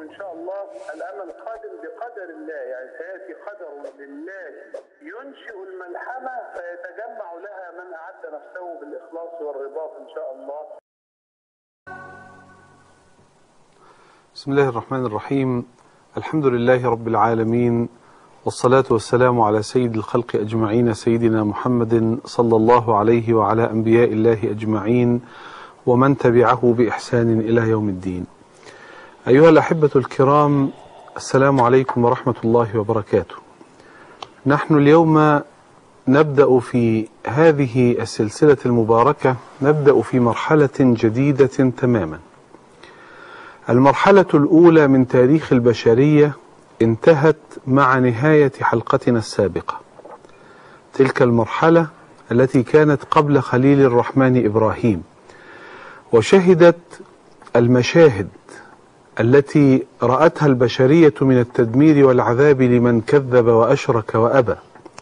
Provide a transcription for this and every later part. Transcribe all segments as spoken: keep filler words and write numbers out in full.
إن شاء الله الأمل قادم بقدر الله، يعني سيأتي قدر لله ينشئ الملحمة فيتجمع لها من أعد نفسه بالإخلاص والرباط إن شاء الله. بسم الله الرحمن الرحيم. الحمد لله رب العالمين، والصلاة والسلام على سيد الخلق أجمعين سيدنا محمد صلى الله عليه وعلى أنبياء الله أجمعين ومن تبعه بإحسان إلى يوم الدين. أيها الأحبة الكرام، السلام عليكم ورحمة الله وبركاته. نحن اليوم نبدأ في هذه السلسلة المباركة، نبدأ في مرحلة جديدة تماما. المرحلة الأولى من تاريخ البشرية انتهت مع نهاية حلقتنا السابقة، تلك المرحلة التي كانت قبل خليل الرحمن إبراهيم، وشهدت المشاهد التي رأتها البشرية من التدمير والعذاب لمن كذب وأشرك وأبى،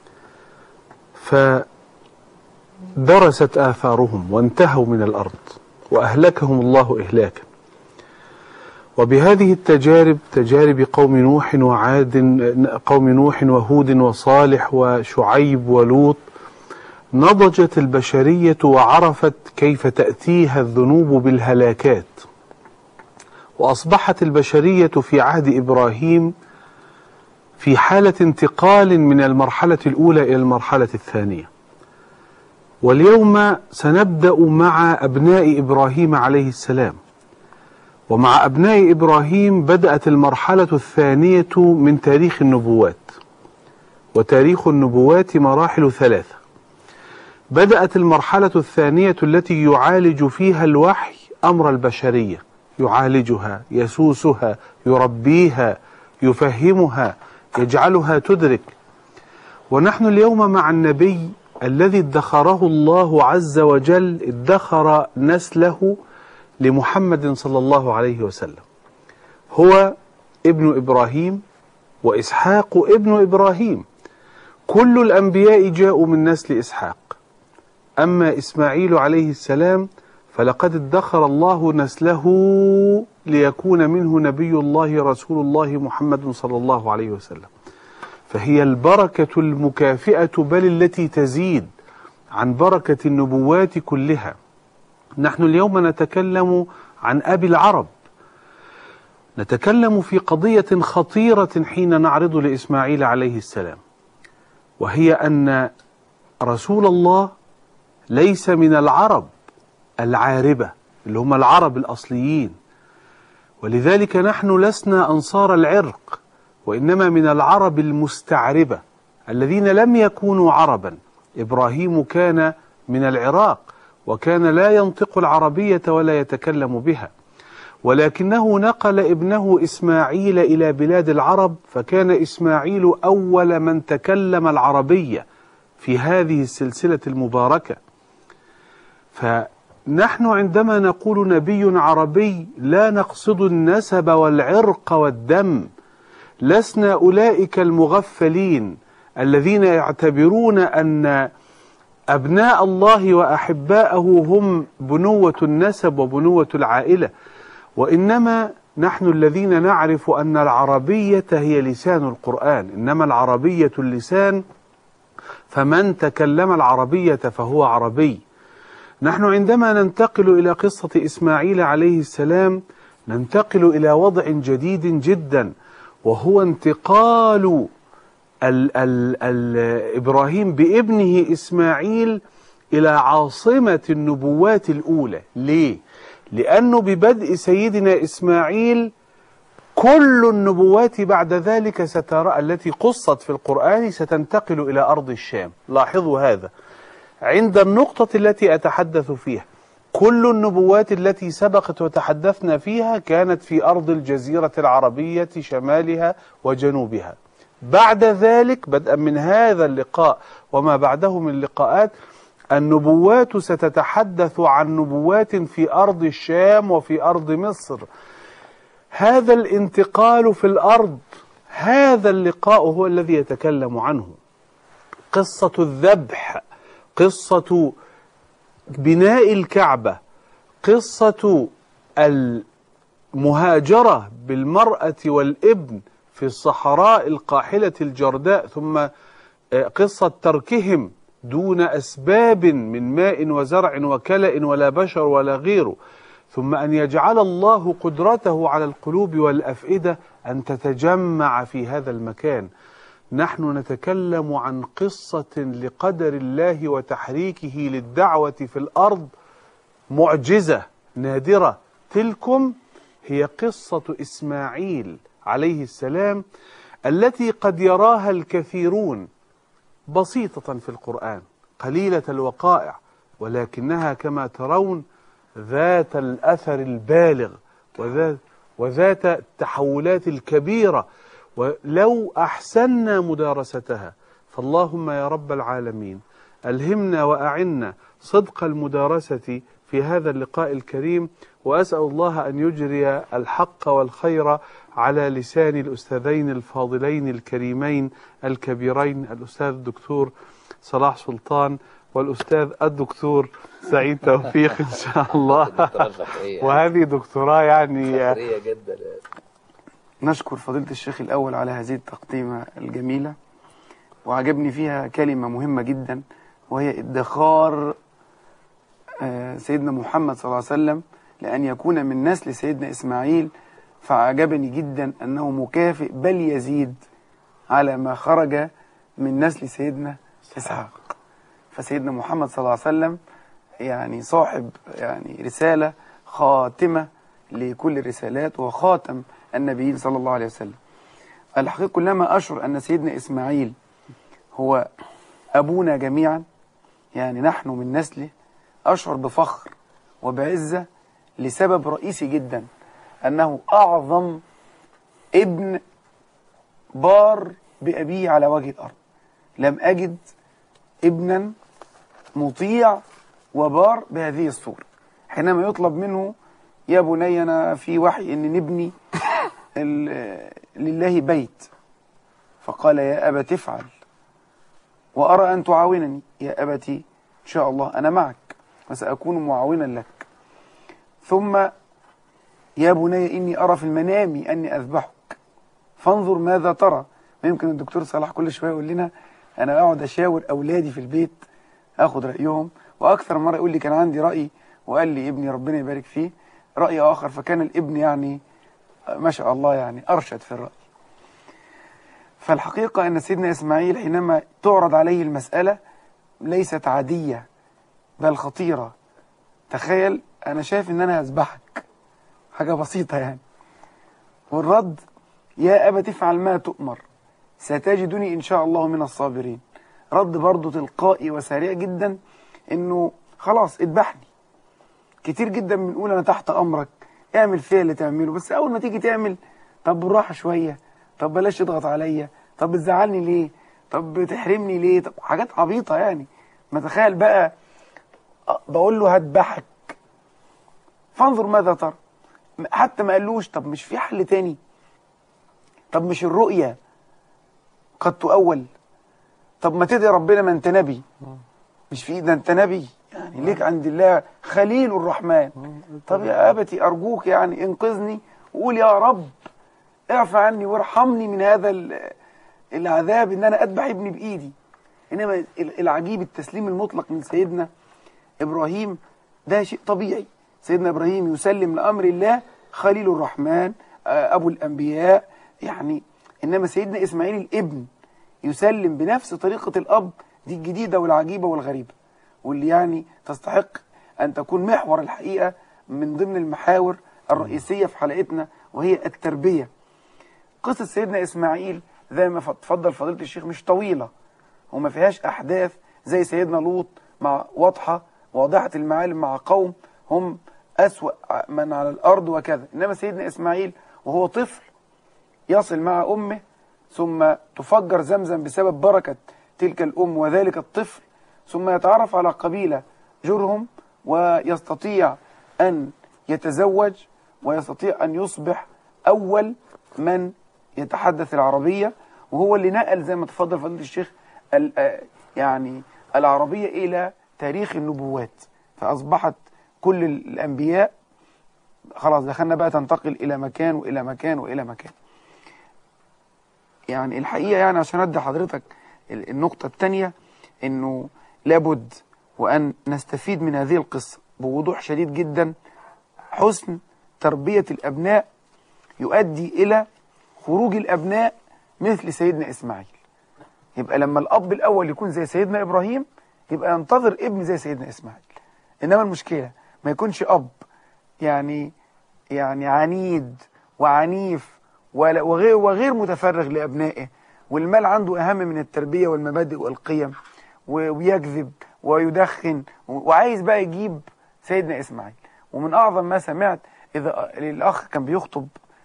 فدرست آثارهم وانتهوا من الأرض وأهلكهم الله إهلاكا. وبهذه التجارب، تجارب قوم نوح وعاد، قوم نوح وهود وصالح وشعيب ولوط، نضجت البشرية وعرفت كيف تأتيها الذنوب بالهلاكات، وأصبحت البشرية في عهد إبراهيم في حالة انتقال من المرحلة الأولى إلى المرحلة الثانية. واليوم سنبدأ مع أبناء إبراهيم عليه السلام. ومع أبناء إبراهيم بدأت المرحلة الثانية من تاريخ النبوات. وتاريخ النبوات مراحل ثلاثة. بدأت المرحلة الثانية التي يعالج فيها الوحي أمر البشرية، يعالجها، يسوسها، يربيها، يفهمها، يجعلها تدرك. ونحن اليوم مع النبي الذي ادخره الله عز وجل، ادخر نسله لمحمد صلى الله عليه وسلم. هو ابن إبراهيم، وإسحاق ابن إبراهيم. كل الأنبياء جاءوا من نسل إسحاق. أما إسماعيل عليه السلام فلقد ادخر الله نسله ليكون منه نبي الله رسول الله محمد صلى الله عليه وسلم. فهي البركة المكافئة، بل التي تزيد عن بركة النبوات كلها. نحن اليوم نتكلم عن أبي العرب، نتكلم في قضية خطيرة حين نعرض لإسماعيل عليه السلام، وهي أن رسول الله ليس من العرب العاربة اللي هم العرب الأصليين، ولذلك نحن لسنا أنصار العرق، وإنما من العرب المستعربة الذين لم يكونوا عربا. إبراهيم كان من العراق، وكان لا ينطق العربية ولا يتكلم بها، ولكنه نقل ابنه إسماعيل إلى بلاد العرب، فكان إسماعيل أول من تكلم العربية في هذه السلسلة المباركة. فنحن عندما نقول نبي عربي لا نقصد النسب والعرق والدم، لسنا أولئك المغفلين الذين يعتبرون أن أبناء الله وأحباءه هم بنوة النسب وبنوة العائلة، وإنما نحن الذين نعرف أن العربية هي لسان القرآن، إنما العربية اللسان، فمن تكلم العربية فهو عربي. نحن عندما ننتقل إلى قصة إسماعيل عليه السلام ننتقل إلى وضع جديد جدا، وهو انتقال ال ال ال إبراهيم بابنه إسماعيل إلى عاصمة النبوات الأولى. ليه؟ لأنه ببدء سيدنا إسماعيل كل النبوات بعد ذلك سترى التي قصت في القرآن ستنتقل إلى أرض الشام. لاحظوا هذا عند النقطة التي أتحدث فيها. كل النبوات التي سبقت وتحدثنا فيها كانت في أرض الجزيرة العربية شمالها وجنوبها. بعد ذلك بدءا من هذا اللقاء وما بعده من اللقاءات النبوات ستتحدث عن نبوات في أرض الشام وفي أرض مصر. هذا الانتقال في الأرض، هذا اللقاء هو الذي يتكلم عنه. قصة الذبح، قصة بناء الكعبة، قصة مهاجرة بالمرأة والابن في الصحراء القاحلة الجرداء، ثم قصة تركهم دون أسباب من ماء وزرع وكلأ ولا بشر ولا غيره، ثم أن يجعل الله قدرته على القلوب والأفئدة أن تتجمع في هذا المكان. نحن نتكلم عن قصة لقدر الله وتحريكه للدعوة في الأرض معجزة نادرة. تلكم هي قصة إسماعيل عليه السلام التي قد يراها الكثيرون بسيطة في القرآن، قليلة الوقائع، ولكنها كما ترون ذات الأثر البالغ وذات, وذات التحولات الكبيرة، ولو أحسننا مدارستها. فاللهم يا رب العالمين ألهمنا وأعنا صدق المدارسة في هذا اللقاء الكريم، وأسأل الله أن يجري الحق والخير على لسان الأستاذين الفاضلين الكريمين الكبيرين، الأستاذ الدكتور صلاح سلطان والأستاذ الدكتور سعيد توفيق إن شاء الله. وهذه دكتوراه يعني جدا. نشكر فضيلة الشيخ الأول على هذه التقديمة الجميلة، وعجبني فيها كلمة مهمة جدا وهي ادخار سيدنا محمد صلى الله عليه وسلم لأن يكون من نسل سيدنا إسماعيل. فعجبني جدا أنه مكافئ بل يزيد على ما خرج من نسل سيدنا إسحاق. فسيدنا محمد صلى الله عليه وسلم يعني صاحب يعني رسالة خاتمة لكل الرسالات وخاتم النبيين صلى الله عليه وسلم. الحقيقة كلما أشعر أن سيدنا إسماعيل هو أبونا جميعا، يعني نحن من نسله، أشعر بفخر وبعزة لسبب رئيسي جدا، أنه أعظم ابن بار بأبيه على وجه الأرض. لم أجد ابنا مطيع وبار بهذه الصورة. حينما يطلب منه يا بني أنا في وحي أن نبني لله بيت، فقال يا أبت افعل وأرى أن تعاونني. يا أبتي إن شاء الله أنا معك وسأكون معاونا لك. ثم يا بني إني أرى في المنام أني أذبحك فانظر ماذا ترى. ما يمكن الدكتور صلاح كل شوية يقول لنا أنا أقعد أشاور أولادي في البيت أخذ رأيهم، وأكثر مرة يقول لي كان عندي رأي وقال لي ابني ربنا يبارك فيه رأي آخر، فكان الابن يعني ما شاء الله يعني أرشد في الرأي. فالحقيقة أن سيدنا إسماعيل حينما تعرض عليه المسألة ليست عادية بل خطيرة. تخيل أنا شايف أن أنا هذبحك، حاجة بسيطة يعني، والرد يا أبت افعل ما تؤمر ستجدني إن شاء الله من الصابرين. رد برضه تلقائي وسريع جدا، إنه خلاص اذبحني. كتير جدا بنقول أنا تحت أمرك اعمل فيها اللي تعمله، بس أول ما تيجي تعمل طب بالراحة شوية، طب بلاش تضغط عليا، طب بتزعلني ليه، طب بتحرمني ليه، طب حاجات عبيطة يعني. ما تخيل بقى بقول له هذبحك فانظر ماذا ترى. حتى ما قالوش طب مش في حل تاني، طب مش الرؤية قد تؤول، طب ما تدعي ربنا ما انت نبي، مش في ايدنا انت نبي يعني ليك عند الله خليل الرحمن. طب يا أبتي أرجوك يعني انقذني وقول يا رب اعفى عني وارحمني من هذا العذاب ان انا اذبح ابني بايدي. انما العجيب التسليم المطلق من سيدنا ابراهيم، ده شيء طبيعي. سيدنا ابراهيم يسلم لامر الله خليل الرحمن ابو الانبياء يعني. انما سيدنا اسماعيل الابن يسلم بنفس طريقة الاب، دي الجديدة والعجيبة والغريبة، واللي يعني تستحق ان تكون محور الحقيقة من ضمن المحاور الرئيسية في حلقتنا، وهي التربية. قصة سيدنا إسماعيل زي ما تفضل فضيلة الشيخ مش طويلة وما فيهاش أحداث زي سيدنا لوط مع واضحة واضحة المعالم مع قوم هم أسوأ من على الأرض وكذا. إنما سيدنا إسماعيل وهو طفل يصل مع أمه ثم تفجر زمزم بسبب بركة تلك الأم وذلك الطفل، ثم يتعرف على قبيلة جرهم ويستطيع أن يتزوج ويستطيع أن يصبح أول من يتحدث العربية، وهو اللي نقل زي ما تفضل فضيلة الشيخ يعني العربية إلى تاريخ النبوات. فأصبحت كل الأنبياء خلاص دخلنا بقى تنتقل إلى مكان وإلى مكان وإلى مكان. يعني الحقيقة يعني عشان أدي حضرتك النقطة الثانية، إنه لابد وأن نستفيد من هذه القصة بوضوح شديد جدا. حسن تربية الأبناء يؤدي إلى خروج الأبناء مثل سيدنا إسماعيل. يبقى لما الأب الأول يكون زي سيدنا إبراهيم يبقى ينتظر ابن زي سيدنا إسماعيل. إنما المشكلة ما يكونش أب يعني يعني عنيد وعنيف وغير, وغير متفرغ لأبنائه، والمال عنده أهم من التربية والمبادئ والقيم، ويكذب ويدخن وعايز بقى يجيب سيدنا إسماعيل. ومن أعظم ما سمعت إذا الأخ كان بيخطب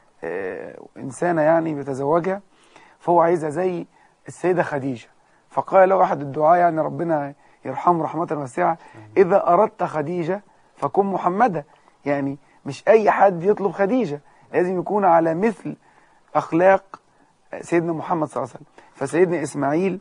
إنسانة يعني بيتزوجها، فهو عايزها زي السيدة خديجة، فقال له أحد الدعاء يعني ربنا يرحمه رحمة واسعة: إذا أردت خديجة فكن محمدة. يعني مش أي حد يطلب خديجة، لازم يكون على مثل أخلاق سيدنا محمد صلى الله عليه وسلم. فسيدنا إسماعيل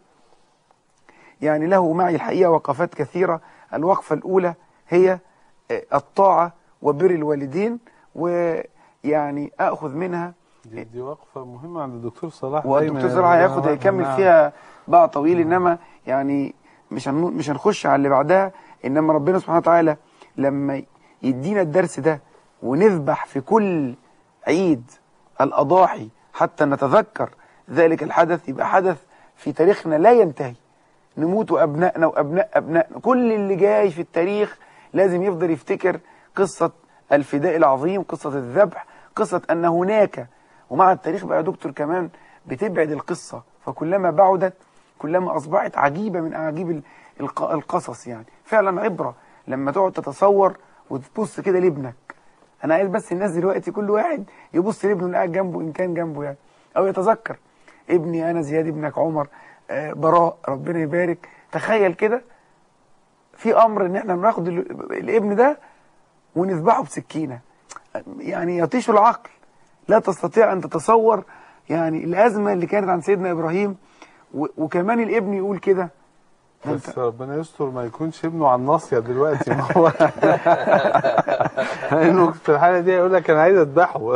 يعني له معي الحقيقة وقفات كثيرة. الوقفة الأولى هي الطاعة وبر الوالدين، ويعني أخذ منها دي, دي وقفة مهمة عند الدكتور صلاح، والدكتور صلاح هياخد هيكمل فيها بقى طويل. إنما يعني مش مش هنخش على اللي بعدها. إنما ربنا سبحانه وتعالى لما يدينا الدرس ده ونذبح في كل عيد الأضاحي حتى نتذكر ذلك الحدث، يبقى حدث في تاريخنا لا ينتهي. نموت وأبنائنا وأبناء أبنائنا، كل اللي جاي في التاريخ لازم يفضل يفتكر قصة الفداء العظيم، قصة الذبح، قصة أن هناك. ومع التاريخ بقى يا دكتور كمان بتبعد القصة، فكلما بعدت كلما أصبحت عجيبة من أعاجيب القصص. يعني فعلا عبرة لما تقعد تتصور وتبص كده لابنك. أنا عايز بس الناس دلوقتي كل واحد يبص لابنه اللي قاعد جنبه إن كان جنبه يعني، أو يتذكر ابني أنا زياد ابنك عمر آه براء ربنا يبارك. تخيل كده في أمر إن إحنا بناخد الابن ده ونذبحه بسكينة، يعني يطيش العقل. لا تستطيع أن تتصور يعني الأزمة اللي كانت عن سيدنا إبراهيم، وكمان الابن يقول كده. بس ربنا يستر ما يكونش ابنه على الناصية دلوقتي. ما هو لأنه في الحالة دي يقول لك أنا عايز أذبحه.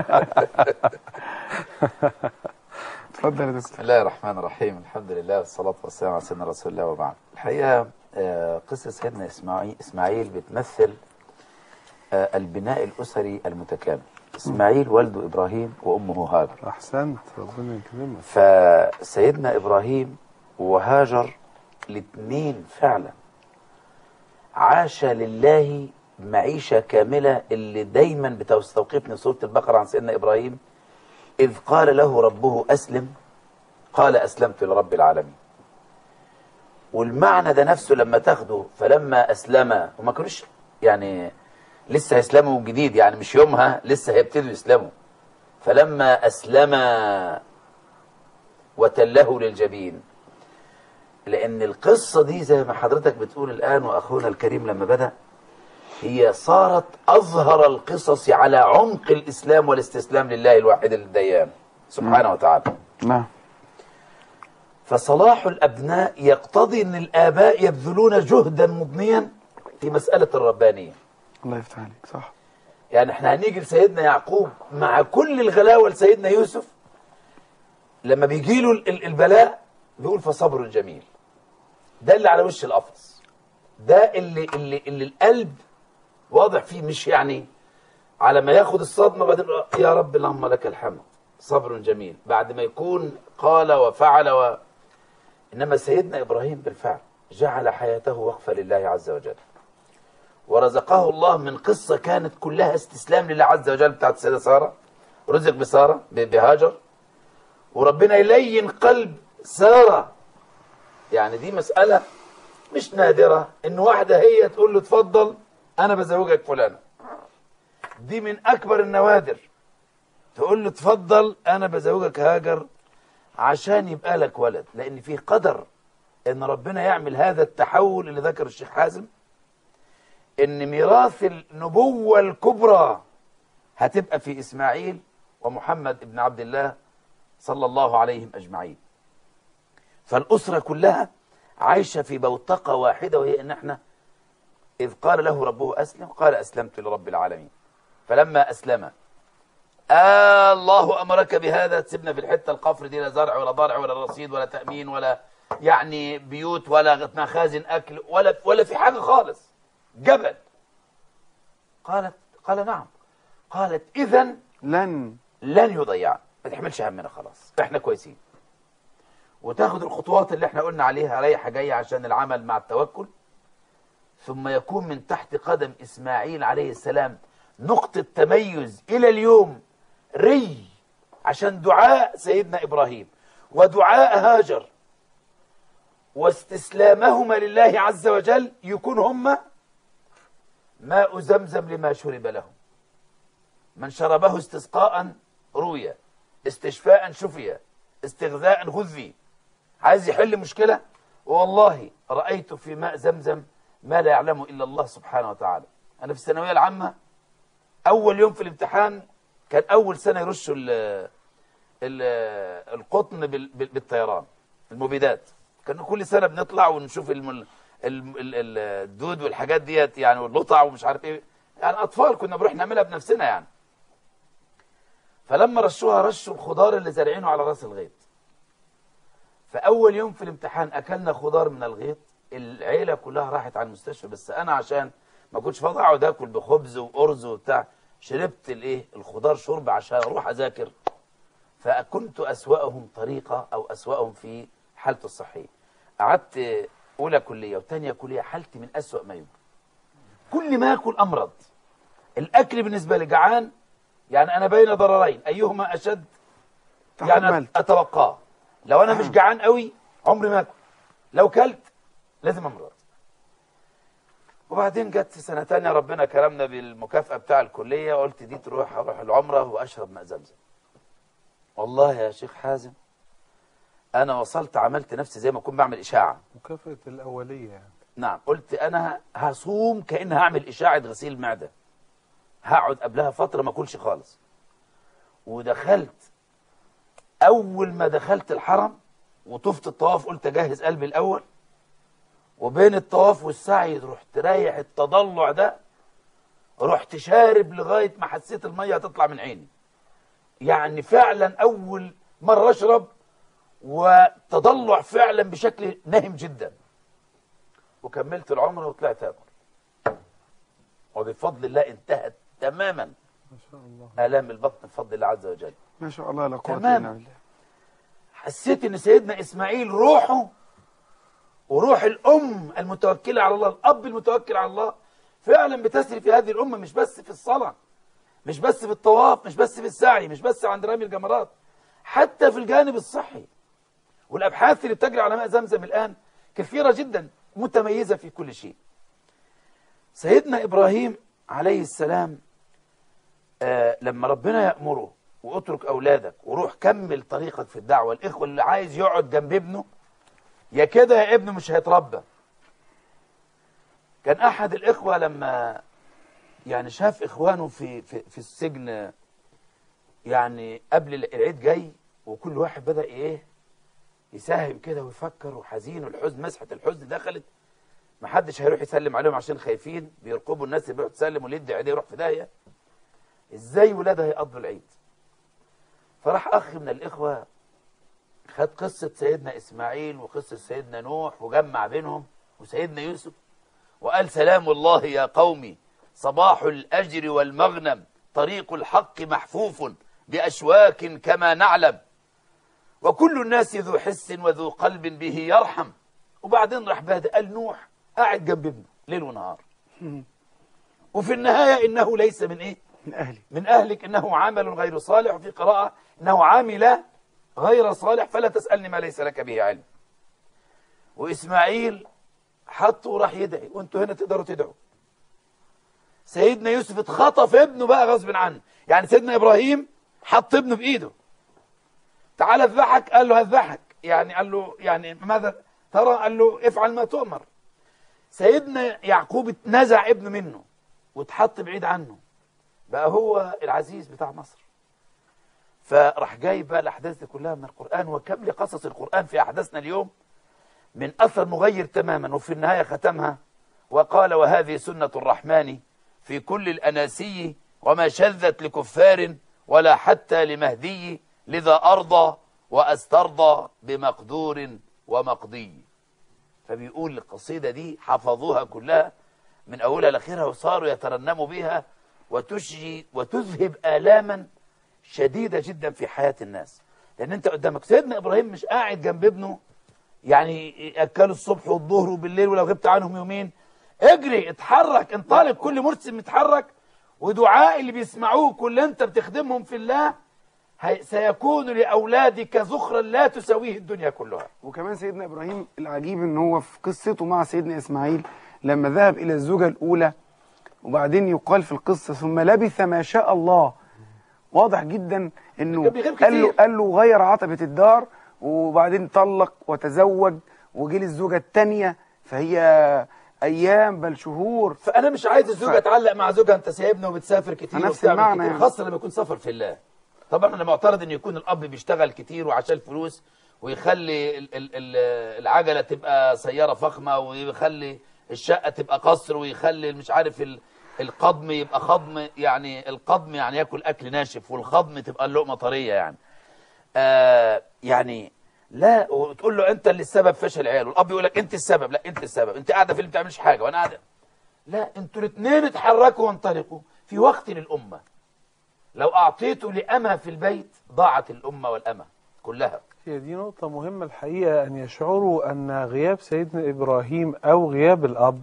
اتفضل يا دكتور. بسم الله الرحمن الرحيم، الحمد لله والصلاة والسلام على سيدنا رسول الله وبعد. الحقيقة قصة سيدنا إسماعيل إسماعيل بتمثل البناء الأسري المتكامل. إسماعيل والده إبراهيم وأمه هاجر. أحسنت، ربنا يكرمك. فسيدنا إبراهيم وهاجر الاثنين فعلا عاش لله معيشة كاملة، اللي دايما بتستوقفني سورة البقرة عن سيدنا إبراهيم: إذ قال له ربه أسلم قال أسلمت لرب العالمين. والمعنى ده نفسه لما تاخده، فلما أسلم، وما كانوش يعني لسه هيسلموا جديد، يعني مش يومها لسه هيبتدوا يسلموا. فلما أسلم وتله للجبين، لأن القصة دي زي ما حضرتك بتقول الآن وأخونا الكريم لما بدأ، هي صارت أظهر القصص على عمق الإسلام والاستسلام لله الواحد الديان سبحانه وتعالى. نعم. فصلاح الأبناء يقتضي أن الآباء يبذلون جهدا مضنيا في مسألة الربانية. الله يفتح عليك، صح. يعني احنا هنيجي لسيدنا يعقوب مع كل الغلاوة لسيدنا يوسف، لما بيجي له البلاء بيقول فصبر جميل. ده اللي على وش القفص، ده اللي اللي اللي القلب واضح فيه، مش يعني على ما ياخد الصدمة بعدين يا رب اللهم لك الحمد صبر جميل، بعد ما يكون قال وفعل و... إنما سيدنا إبراهيم بالفعل جعل حياته وقفة لله عز وجل، ورزقه الله من قصة كانت كلها استسلام لله عز وجل بتاعت السيدة سارة. رزق بسارة بهاجر، وربنا يلين قلب سارة. يعني دي مسألة مش نادرة إن واحدة هي تقول له اتفضل أنا بزوجك فلانة. دي من أكبر النوادر، تقول له اتفضل أنا بزوجك هاجر عشان يبقى لك ولد، لأن في قدر إن ربنا يعمل هذا التحول اللي ذكر الشيخ حازم، إن ميراث النبوة الكبرى هتبقى في إسماعيل ومحمد ابن عبد الله صلى الله عليهم أجمعين. فالأسرة كلها عايشة في بوتقة واحدة، وهي إن احنا إذ قال له ربه أسلم قال أسلمت لرب العالمين. فلما أسلم آه الله أمرك بهذا، تسيبنا في الحتة القفر دي لا زرع ولا ضرع ولا رصيد ولا تأمين ولا يعني بيوت ولا مخازن أكل ولا ولا في حاجة خالص، جبل. قالت قال نعم. قالت إذن لن لن يضيع، ما تحملش همنا، خلاص احنا كويسين. وتاخد الخطوات اللي احنا قلنا عليها رايحة جاية عشان العمل مع التوكل. ثم يكون من تحت قدم إسماعيل عليه السلام نقطة تميز إلى اليوم ري، عشان دعاء سيدنا إبراهيم ودعاء هاجر واستسلامهما لله عز وجل يكون هما ماء زمزم لما شرب لهم. من شربه استسقاء روي، استشفاء شفي، استغذاء غذي. عايز يحل مشكلة، والله رأيت في ماء زمزم ما لا يعلمه إلا الله سبحانه وتعالى. أنا في الثانوية العامة أول يوم في الامتحان كان أول سنة يرشوا ال ال القطن بالطيران، المبيدات. كان كل سنة بنطلع ونشوف الم- الم- ال- ال- الدود والحاجات ديت يعني، واللطع ومش عارف ايه، يعني أطفال كنا بنروح نعملها بنفسنا يعني. فلما رشوها رشوا الخضار اللي زارعينه على راس الغيط. فأول يوم في الامتحان أكلنا خضار من الغيط، العيلة كلها راحت على المستشفى، بس أنا عشان ما كنتش فاضي أقعد آكل بخبز وأرز وبتاع، شربت الإيه الخضار شرب عشان أروح أذاكر. فكنت أسوأهم طريقة أو أسوأهم في حالته الصحية. قعدت أولى كلية وثانية كلية، حالتي من أسوأ ما يمكن. كل ما أكل أمرض. الأكل بالنسبة لي جعان، يعني أنا بين ضررين أيهما أشد يعني تحملت. أتوقاه. لو أنا مش جعان قوي عمري ما أكل، لو كلت لازم أمرض. وبعدين جت في سنة تانية ربنا كرمنا بالمكافأة بتاع الكلية، قلت دي تروح أروح العمرة وأشرب ماء زمزم. والله يا شيخ حازم أنا وصلت عملت نفسي زي ما أكون بعمل إشاعة. مكافأة الأولية يعني. نعم، قلت أنا هصوم كأن هعمل إشاعة غسيل معدة، هقعد قبلها فترة ما أكلش خالص. ودخلت، أول ما دخلت الحرم وطفت الطواف قلت أجهز قلبي الأول، وبين الطواف والسعي رحت رايح التضلع ده، رحت شارب لغاية ما حسيت المية هتطلع من عيني. يعني فعلا أول مرة أشرب، وتضلع فعلا بشكل نهم جدا. وكملت العمرة وطلعت أكل، وبفضل الله انتهت تماما ما شاء الله. آلام البطن بفضل الله عز وجل. ما شاء الله لا قوة تمام. إلا بالله. حسيت ان سيدنا اسماعيل روحه وروح الام المتوكله على الله، الاب المتوكل على الله، فعلا بتسري في هذه الامه، مش بس في الصلاه، مش بس في الطواف، مش بس في السعي، مش بس عند رمي الجمرات، حتى في الجانب الصحي. والابحاث اللي بتجري على ماء زمزم الان كثيره جدا متميزه في كل شيء. سيدنا ابراهيم عليه السلام آه لما ربنا يأمره واترك أولادك وروح كمل طريقك في الدعوة، الإخوة اللي عايز يقعد جنب ابنه يا كده يا ابنه مش هيتربى. كان أحد الإخوة لما يعني شاف إخوانه في, في, في السجن، يعني قبل العيد جاي، وكل واحد بدأ إيه يساهم كده ويفكر وحزين، والحزن مسحة الحزن دخلت، محدش هيروح يسلم عليهم عشان خايفين بيرقبوا الناس اللي بيروح تسلم، واللي يدي عيديه يروح في داهية. ازاي ولادها هيقضوا العيد؟ فراح اخ من الاخوه خد قصه سيدنا اسماعيل وقصه سيدنا نوح وجمع بينهم وسيدنا يوسف، وقال سلام الله يا قومي صباح الاجر والمغنم، طريق الحق محفوف باشواك كما نعلم، وكل الناس ذو حس وذو قلب به يرحم. وبعدين راح بادئ قال نوح قاعد جنب ابنه ليل ونهار، وفي النهايه انه ليس من ايه؟ من أهلي. من أهلك إنه عمل غير صالح، وفي قراءة إنه عامل غير صالح فلا تسألني ما ليس لك به علم. وإسماعيل حطه وراح يدعي، وانتوا هنا تقدروا تدعوا. سيدنا يوسف اتخطف ابنه بقى غصب عنه، يعني سيدنا إبراهيم حط ابنه بإيده، تعال اذبحك، قال له هذبحك، يعني قال له يعني ماذا ترى؟ قال له افعل ما تؤمر. سيدنا يعقوب اتنزع ابنه منه واتحط بعيد عنه، بقى هو العزيز بتاع مصر. فراح جايب بقى الأحداث دي كلها من القرآن، وكم قصص القرآن في أحداثنا اليوم من أثر مغير تماما. وفي النهاية ختمها وقال وهذه سنة الرحمن في كل الأناسي وما شذت لكفار ولا حتى لمهدي، لذا أرضى وأسترضى بمقدور ومقضي. فبيقول القصيدة دي حفظوها كلها من أولها لآخرها وصاروا يترنموا بها وتشجي وتذهب آلاما شديدة جدا في حياة الناس. لأن أنت قدامك سيدنا إبراهيم مش قاعد جنب ابنه يعني يأكلوا الصبح والظهر وبالليل ولو غبت عنهم يومين اجري اتحرك انطلق، كل مرسم يتحرك، ودعاء اللي بيسمعوه كل أنت بتخدمهم في الله سيكون لأولادك ذخرا لا تساويه الدنيا كلها. وكمان سيدنا إبراهيم العجيب ان هو في قصته مع سيدنا إسماعيل لما ذهب إلى الزوجة الأولى وبعدين يقال في القصة ثم لبث ما شاء الله، واضح جدا انه قال له قال له غير عتبة الدار وبعدين طلق وتزوج وجي الزوجة الثانية، فهي ايام بل شهور. فانا مش عايز الزوجة ف... تعلق مع زوجها انت سايبنا وبتسافر كتير نفس المعنى كتير، يعني. خاصة لما يكون سفر في الله. طبعا انا معترض ان يكون الاب بيشتغل كتير وعشان الفلوس ويخلي ال ال ال العجلة تبقى سيارة فخمة ويخلي الشقة تبقى قصر ويخلي مش عارف ال القضم يبقى خضم، يعني القضم يعني ياكل اكل ناشف والخضم تبقى اللقمه طريه يعني. آه يعني لا، وتقول له انت اللي السبب فشل عياله، والاب يقول لك انت السبب، لا انت السبب، انت قاعده في اللي ما بتعملش حاجه وانا قاعده. لا، انتوا الاثنين اتحركوا وانطلقوا في وقت للامه. لو اعطيته لامه في البيت ضاعت الامه والامه كلها. هي دي نقطه مهمه الحقيقه، ان يشعروا ان غياب سيدنا ابراهيم او غياب الاب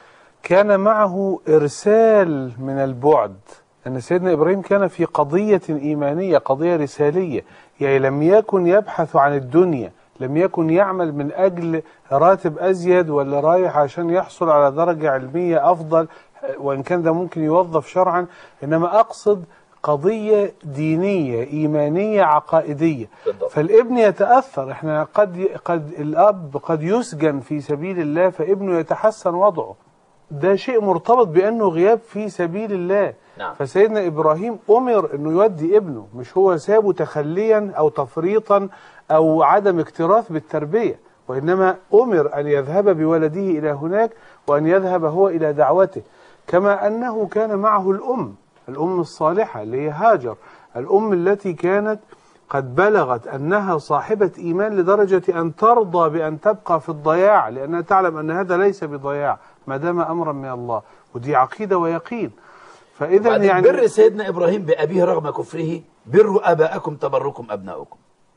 كان معه إرسال من البعد، أن سيدنا إبراهيم كان في قضية إيمانية، قضية رسالية، يعني لم يكن يبحث عن الدنيا، لم يكن يعمل من أجل راتب أزيد ولا رايح عشان يحصل على درجة علمية أفضل، وإن كان ده ممكن يوظف شرعا، إنما أقصد قضية دينية إيمانية عقائدية. فالابن يتأثر، احنا قد قد الأب قد يسجن في سبيل الله فابنه يتحسن وضعه، ده شيء مرتبط بأنه غياب في سبيل الله. نعم. فسيدنا إبراهيم أمر أنه يودي ابنه، مش هو سابه تخليا أو تفريطا أو عدم اكتراث بالتربية، وإنما أمر أن يذهب بولده إلى هناك وأن يذهب هو إلى دعوته. كما أنه كان معه الأم الأم الصالحة اللي هي هاجر، الأم التي كانت قد بلغت أنها صاحبة إيمان لدرجة أن ترضى بأن تبقى في الضياع، لأنها تعلم أن هذا ليس بضياع ما دام أمرا من الله، ودي عقيدة ويقين. فإذا يعني بر سيدنا إبراهيم بأبيه رغم كفره، بروا آباءكم تبركم أبناؤكم.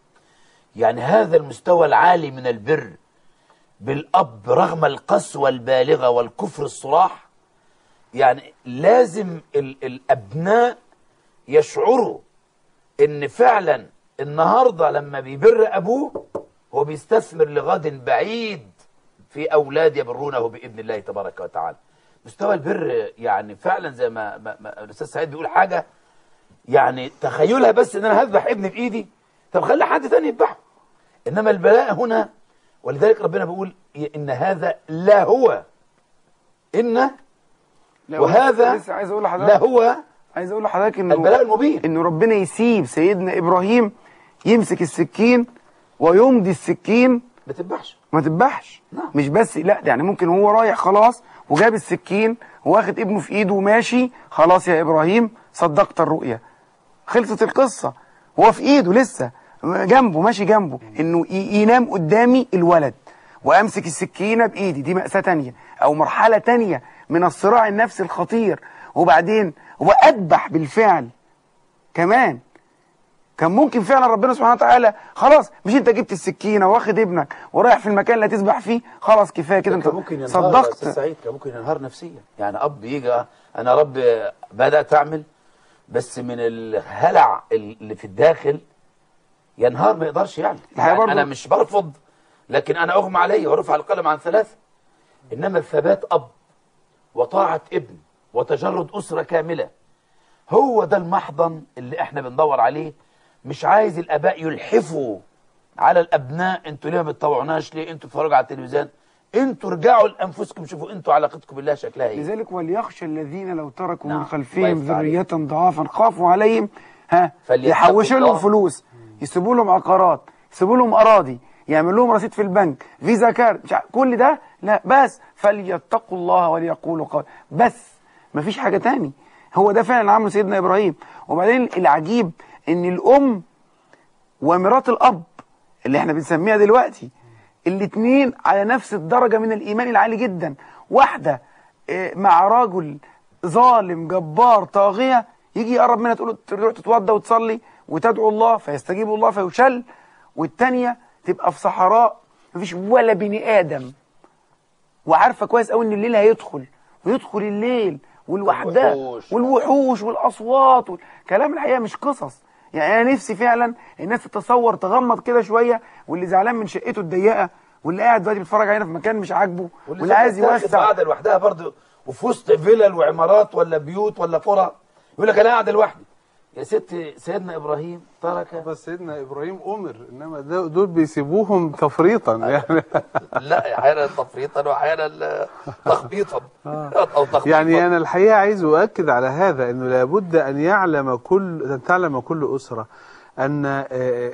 يعني هذا المستوى العالي من البر بالأب رغم القسوة البالغة والكفر الصراح، يعني لازم ال الأبناء يشعروا إن فعلا النهاردة لما بيبر أبوه هو بيستثمر لغد بعيد في أولاد يبرونه بإذن الله تبارك وتعالى. مستوى البر يعني فعلا زي ما, ما, ما الأستاذ سعيد بيقول حاجة، يعني تخيلها بس إن أنا هذبح ابني بإيدي، طب خلي حد ثاني يذبحه. إنما البلاء هنا، ولذلك ربنا بيقول إن هذا لا هو إن وهذا لسه عايز أقول لحضرتك لا هو عايز أقول لحضرتك إنه البلاء المبين، إنه ربنا يسيب سيدنا إبراهيم يمسك السكين ويمضي السكين ما تذبحش ما تذبحش. نعم. مش بس لا، يعني ممكن هو رايح خلاص وجاب السكين واخد ابنه في ايده وماشي، خلاص يا ابراهيم صدقت الرؤيا، خلصت القصه، هو في ايده لسه جنبه ماشي جنبه، انه ينام قدامي الولد وامسك السكينه بايدي، دي مأساة تانية او مرحله تانية من الصراع النفسي الخطير. وبعدين واذبح بالفعل كمان، كان ممكن فعلا ربنا سبحانه وتعالى خلاص، مش انت جبت السكينه واخد ابنك ورايح في المكان اللي هتذبح فيه، خلاص كفايه كده انت ممكن صدقت. سعيد كان ممكن ينهار نفسيا، يعني اب يجي انا رب بدات اعمل بس من الهلع اللي في الداخل ينهار ما يقدرش يعني, يعني انا مش برفض، لكن انا اغمى علي ورفع القلم عن ثلاثه. انما الثبات اب وطاعه ابن وتجرد اسره كامله، هو ده المحضن اللي احنا بندور عليه. مش عايز الاباء يلحفوا على الابناء انتوا ليه ما بتطوعوناش، ليه انتوا بتتفرجوا على التلفزيون، انتوا ارجعوا لانفسكم شوفوا انتوا علاقتكم بالله شكلها ايه. لذلك وليخشى الذين لو تركوا نعم. من خلفهم ذرية ضعافا خافوا عليهم ها فليتقوا يحوشوا لهم الله. فلوس، يسيبوا لهم عقارات، يسيبوا لهم اراضي، يعمل لهم رصيد في البنك، فيزا كارد، مش عارف- كل ده لا، بس فليتقوا الله وليقولوا قول، بس مفيش حاجه تاني. هو ده فعلا عمله سيدنا إبراهيم. وبعدين العجيب إن الأم ومرات الأب اللي احنا بنسميها دلوقتي الاتنين على نفس الدرجة من الإيمان العالي جدا. واحدة مع رجل ظالم جبار طاغية يجي يقرب منها تقول تروح تتوضى وتصلي وتدعو الله فيستجيب الله فيشل، والتانية تبقى في صحراء مفيش ولا بني آدم، وعارفة كويس قوي إن الليل هيدخل ويدخل الليل والوحدة والوحوش والأصوات والكلام. الحقيقة مش قصص. يعني أنا نفسي فعلا الناس تتصور تغمض كده شوية، واللي زعلان من شقته الضيقة واللي قاعد دلوقتي بيتفرج علينا في مكان مش عاجبه واللي عايز يوسع قاعدة لوحدها برضه وفي وسط فيلل وعمارات ولا بيوت ولا قرى يقول لك أنا قاعد لوحدي. يا ست سيدنا إبراهيم ترك. بس سيدنا إبراهيم أمر، إنما دول بيسيبوهم تفريطا يعني. لا أحيانا تفريطا وأحيانا تخبيطا أو تخبيطا. يعني أنا الحقيقة عايز أؤكد على هذا، إنه لابد أن يعلم كل أن تعلم كل أسرة أن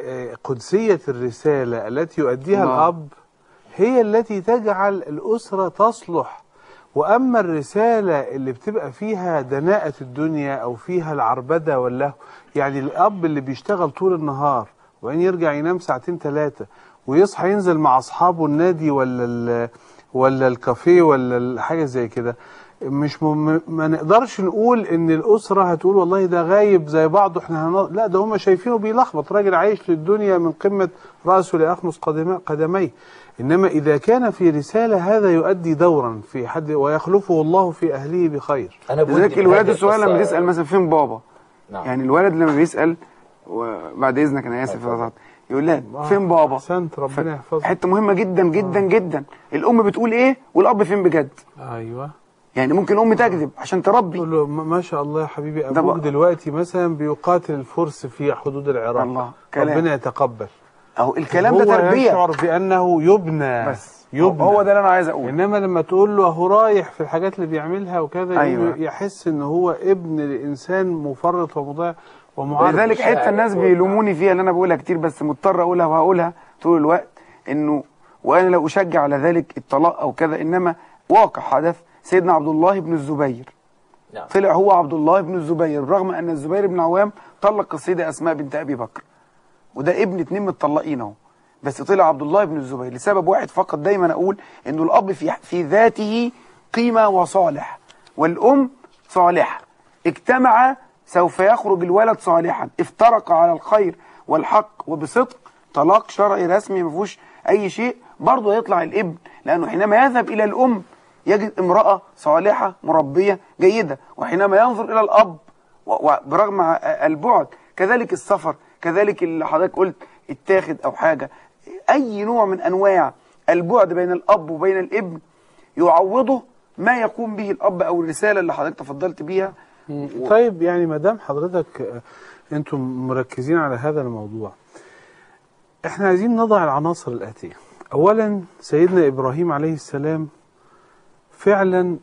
قدسية الرسالة التي يؤديها الله. الأب هي التي تجعل الأسرة تصلح. وأما الرسالة اللي بتبقى فيها دناءة الدنيا أو فيها العربدة واللهو، يعني الأب اللي بيشتغل طول النهار وبعدين يرجع ينام ساعتين ثلاثة ويصحى ينزل مع أصحابه النادي ولا ولا الكافيه ولا حاجة زي كده، مش م... ما نقدرش نقول إن الأسرة هتقول والله ده غايب زي بعضه احنا هن... لا، ده هم شايفينه بيلخبط، راجل عايش للدنيا من قمة رأسه لأخمص قدميه. إنما إذا كان في رسالة هذا يؤدي دورا في حد ويخلفه الله في أهله بخير. لذلك الولد الصغير لما يسأل مثلا فين بابا؟ نعم. يعني الولد لما بيسأل وبعد إذنك أنا آسف يا فضل يقول لها فين بابا؟ أحسنت ربنا يحفظك. حتة مهمة جدا جدا آه. جدا. الأم بتقول إيه والأب فين بجد؟ أيوه. يعني ممكن أم تكذب عشان تربي. تقول له ما شاء الله يا حبيبي أبوك دلوقتي مثلا بيقاتل الفرس في حدود العراق. الله. ربنا يتقبل. أهو الكلام ده تربية. هو يشعر بأنه يبنى بس يبنى. هو ده اللي أنا عايز أقوله. إنما لما تقول له هو رايح في الحاجات اللي بيعملها وكذا أيوة. يحس إن هو ابن لإنسان مفرط ومضيع ومعارض. لذلك حتى الناس بيلوموني فيها اللي أنا بقولها كتير بس مضطر أقولها وهقولها طول الوقت، إنه وأنا لا أشجع على ذلك الطلاق أو كذا، إنما واقع حدث. سيدنا عبد الله بن الزبير نعم. طلع هو عبد الله بن الزبير رغم أن الزبير بن عوام طلق السيدة أسماء بنت أبي بكر، وده ابن اتنين متطلقين اهو، بس طلع عبد الله بن الزبير لسبب واحد فقط. دايما اقول انه الاب في في ذاته قيمه وصالح، والام صالحه، اجتمع سوف يخرج الولد صالحا، افترق على الخير والحق وبصدق، طلاق شرعي رسمي ما فيهوش اي شيء، برضه يطلع الابن، لانه حينما يذهب الى الام يجد امراه صالحه مربيه جيده، وحينما ينظر الى الاب وبرغم البعد كذلك السفر كذلك اللي حضرتك قلت اتاخد او حاجة، اي نوع من انواع البعد بين الاب وبين الابن يعوضه ما يقوم به الاب او الرسالة اللي حضرتك تفضلت بيها. و... طيب يعني ما دام حضرتك انتم مركزين على هذا الموضوع، احنا عايزين نضع العناصر الاتية. اولا سيدنا ابراهيم عليه السلام فعلا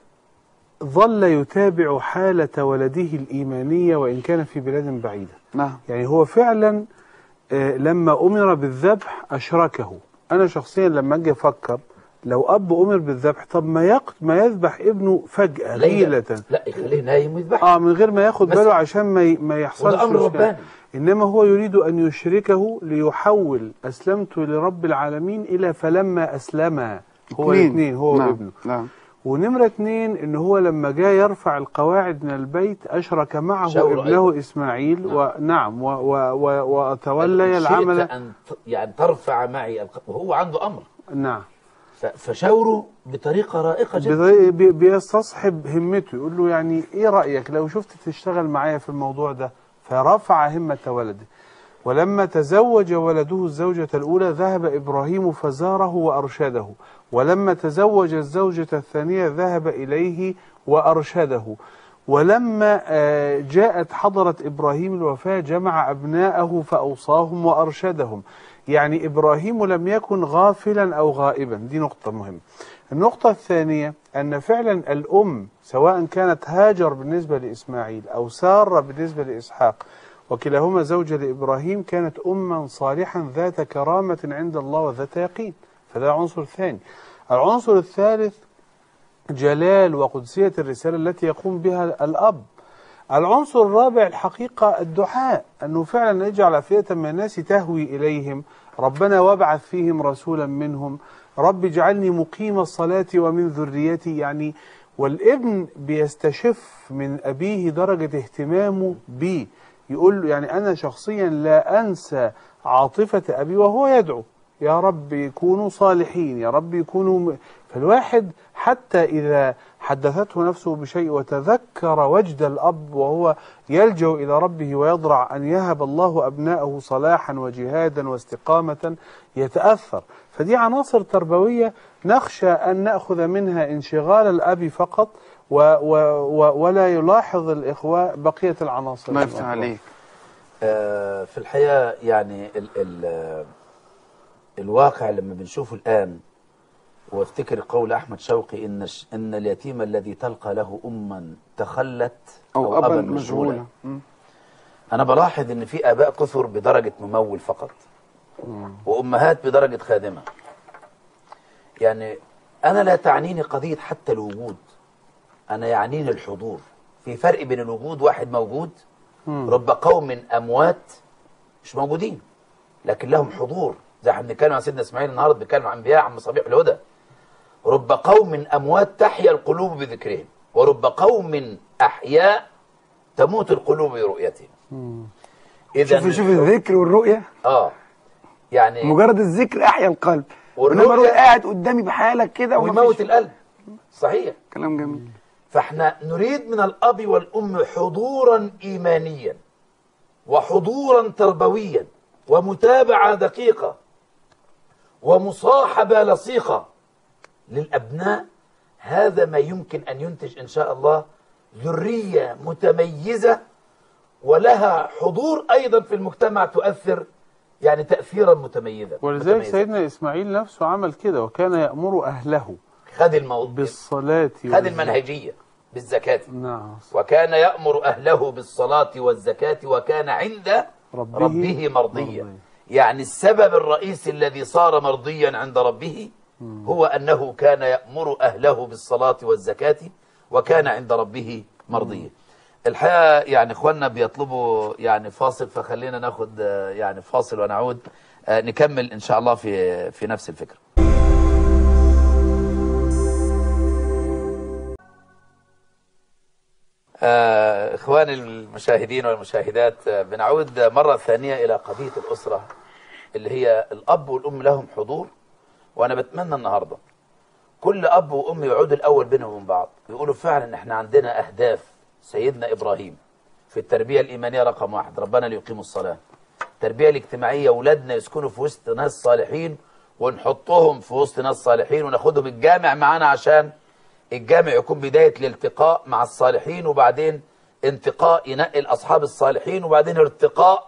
ظل يتابع حالة ولده الإيمانية وإن كان في بلاد بعيدة. نعم. يعني هو فعلا لما أمر بالذبح أشركه. أنا شخصيا لما أجي أفكر لو أب أمر بالذبح، طب ما يق... ما يذبح ابنه فجأة ليلة، لا يخليه نايم ويذبح آه من غير ما ياخد باله عشان ما ي... ما يحصلش أمر رباني. إنما هو يريد أن يشركه ليحول أسلمت لرب العالمين إلى فلما أسلم. هو الاثنين هو نعم. وابنه. نعم. ونمرة اثنين ان هو لما جاء يرفع القواعد من البيت اشرك معه ابنه أيضا. اسماعيل نعم. ونعم وتولى العمل أن يعني ترفع معي وهو عنده امر. نعم. فشاوره بطريقه رائقه جدا، بيستصحب همته، يقول له يعني ايه رايك لو شفت تشتغل معايا في الموضوع ده، فرفع همه ولده. ولما تزوج ولده الزوجة الأولى ذهب إبراهيم فزاره وأرشده، ولما تزوج الزوجة الثانية ذهب إليه وأرشده، ولما جاءت حضرة إبراهيم الوفاة جمع أبناءه فأوصاهم وأرشدهم. يعني إبراهيم لم يكن غافلا أو غائبا، دي نقطة مهمة. النقطة الثانية أن فعلا الأم سواء كانت هاجر بالنسبة لإسماعيل أو سارة بالنسبة لإسحاق، وكلاهما زوجة لإبراهيم، كانت أما صالحا ذات كرامة عند الله وذات يقين، فده عنصر ثاني. العنصر الثالث جلال وقدسية الرسالة التي يقوم بها الأب. العنصر الرابع الحقيقة الدعاء، أنه فعلا يجعل أفئدة من الناس تهوي إليهم، ربنا وابعث فيهم رسولا منهم، رب اجعلني مقيم الصلاة ومن ذريتي. يعني والابن بيستشف من أبيه درجة اهتمامه به، يقول له يعني أنا شخصيا لا أنسى عاطفة أبي وهو يدعو يا رب يكونوا صالحين، يا رب يكونوا م... فالواحد حتى إذا حدثته نفسه بشيء وتذكر وجد الأب وهو يلجأ إلى ربه ويضرع أن يهب الله أبناءه صلاحا وجهادا واستقامة يتأثر. فدي عناصر تربوية نخشى أن نأخذ منها انشغال الأب فقط و و و ولا يلاحظ الإخوة بقية العناصر. الله يفتح عليك. آه في الحقيقة يعني ال ال الواقع لما بنشوفه الآن، وافتكر قول أحمد شوقي إن إن اليتيم الذي تلقى له أما تخلت أو, أو أبا أبا مشغولا. مشغولا. أنا بلاحظ إن في آباء كثر بدرجة ممول فقط، وأمهات بدرجة خادمة. يعني أنا لا تعنيني قضية حتى الوجود، أنا يعنيني الحضور. في فرق بين الوجود، واحد موجود، رب قوم أموات مش موجودين لكن لهم حضور، زي احنا بنتكلم عن سيدنا اسماعيل النهارده، بنتكلم عن انبياء، عن مصابيح الهدى. رب قوم اموات تحيا القلوب بذكرهم، ورب قوم احياء تموت القلوب برؤيتهم. اذا شوف شوف الذكر والرؤيه، اه يعني مجرد الذكر احيا القلب، والرؤيه الرؤيه قاعد قدامي بحالك كده ويموت القلب. صحيح، كلام جميل. فاحنا نريد من الاب والام حضورا ايمانيا وحضورا تربويا ومتابعة دقيقة ومصاحبة لصيقة للأبناء. هذا ما يمكن أن ينتج إن شاء الله ذرية متميزة ولها حضور أيضا في المجتمع، تؤثر يعني تأثيرا متميزا. ولذلك سيدنا إسماعيل نفسه عمل كده، وكان يأمر أهله خد الموضوع بالصلاة خد المنهجية بالزكاة. نعم. وكان يأمر أهله بالصلاة والزكاة وكان عند ربه, ربه مرضيا. يعني السبب الرئيسي الذي صار مرضيا عند ربه هو أنه كان يأمر أهله بالصلاة والزكاة وكان عند ربه مرضيا. الحقيقة يعني إخواننا بيطلبوا يعني فاصل، فخلينا ناخد يعني فاصل ونعود نكمل إن شاء الله في في نفس الفكرة. آه إخواني المشاهدين والمشاهدات، آه بنعود مرة ثانية إلى قضية الأسرة اللي هي الأب والأم لهم حضور. وأنا بتمنى النهاردة كل أب وأم يقعدوا الأول بينهم وبين بعض يقولوا فعلا إن إحنا عندنا أهداف سيدنا إبراهيم في التربية الإيمانية رقم واحد، ربنا ليقيموا الصلاة. التربية الاجتماعية، أولادنا يسكنوا في وسط ناس صالحين ونحطهم في وسط ناس صالحين وناخدهم الجامع معانا، عشان الجامع يكون بداية الالتقاء مع الصالحين، وبعدين انتقاء ينقل أصحاب الصالحين، وبعدين ارتقاء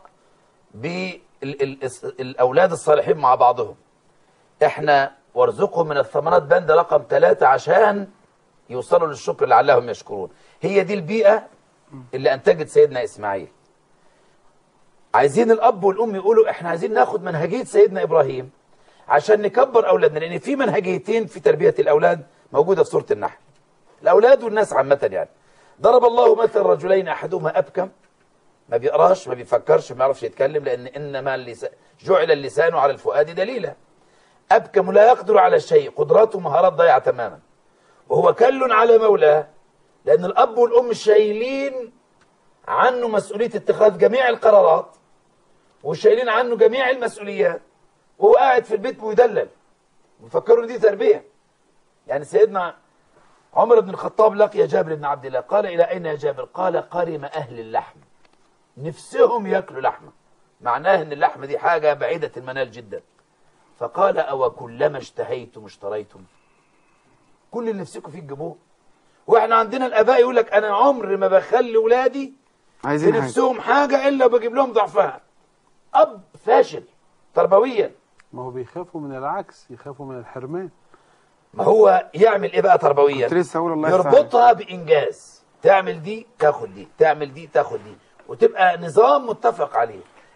بالأولاد الصالحين مع بعضهم. احنا وارزقهم من الثمرات بند رقم ثلاثة عشان يوصلوا للشكر لعلهم يشكرون. هي دي البيئة اللي أنتجت سيدنا إسماعيل. عايزين الأب والأم يقولوا احنا عايزين ناخد منهجية سيدنا إبراهيم عشان نكبر أولادنا، لأن في منهجيتين في تربية الأولاد موجودة في سورة النحل، الأولاد والناس عامة. يعني ضرب الله مثل رجلين أحدهما أبكم، ما بيقراش ما بيفكرش ما يعرفش يتكلم، لأن إنما اللسان جعل اللسان على الفؤاد دليلا. أبكم لا يقدر على شيء، قدراته ومهارات ضايعة تماما، وهو كل على مولاه، لأن الأب والأم شايلين عنه مسؤولية اتخاذ جميع القرارات وشايلين عنه جميع المسؤوليات، وهو قاعد في البيت ويدلل ويفكروا دي تربية. يعني سيدنا عمر بن الخطاب لقي جابر بن عبد الله، قال إلى أين يا جابر؟ قال قرم أهل اللحم، نفسهم يأكلوا لحمة، معناه أن اللحمة دي حاجة بعيدة المنال جدا. فقال أو كلما اشتهيتم اشتريتم، كل اللي نفسكم فيه تجيبوه. واحنا عندنا الآباء يقول لك أنا عمر ما بخلي ولادي في نفسهم حاجة إلا بجيب لهم ضعفها. أب فاشل تربويا. ما هو بيخافوا من العكس، يخافوا من الحرمان. ما هو يعمل ايه بقى تربويا؟ يربطها بانجاز، تعمل دي تاخد دي، تعمل دي تاخد دي، وتبقى نظام متفق عليه.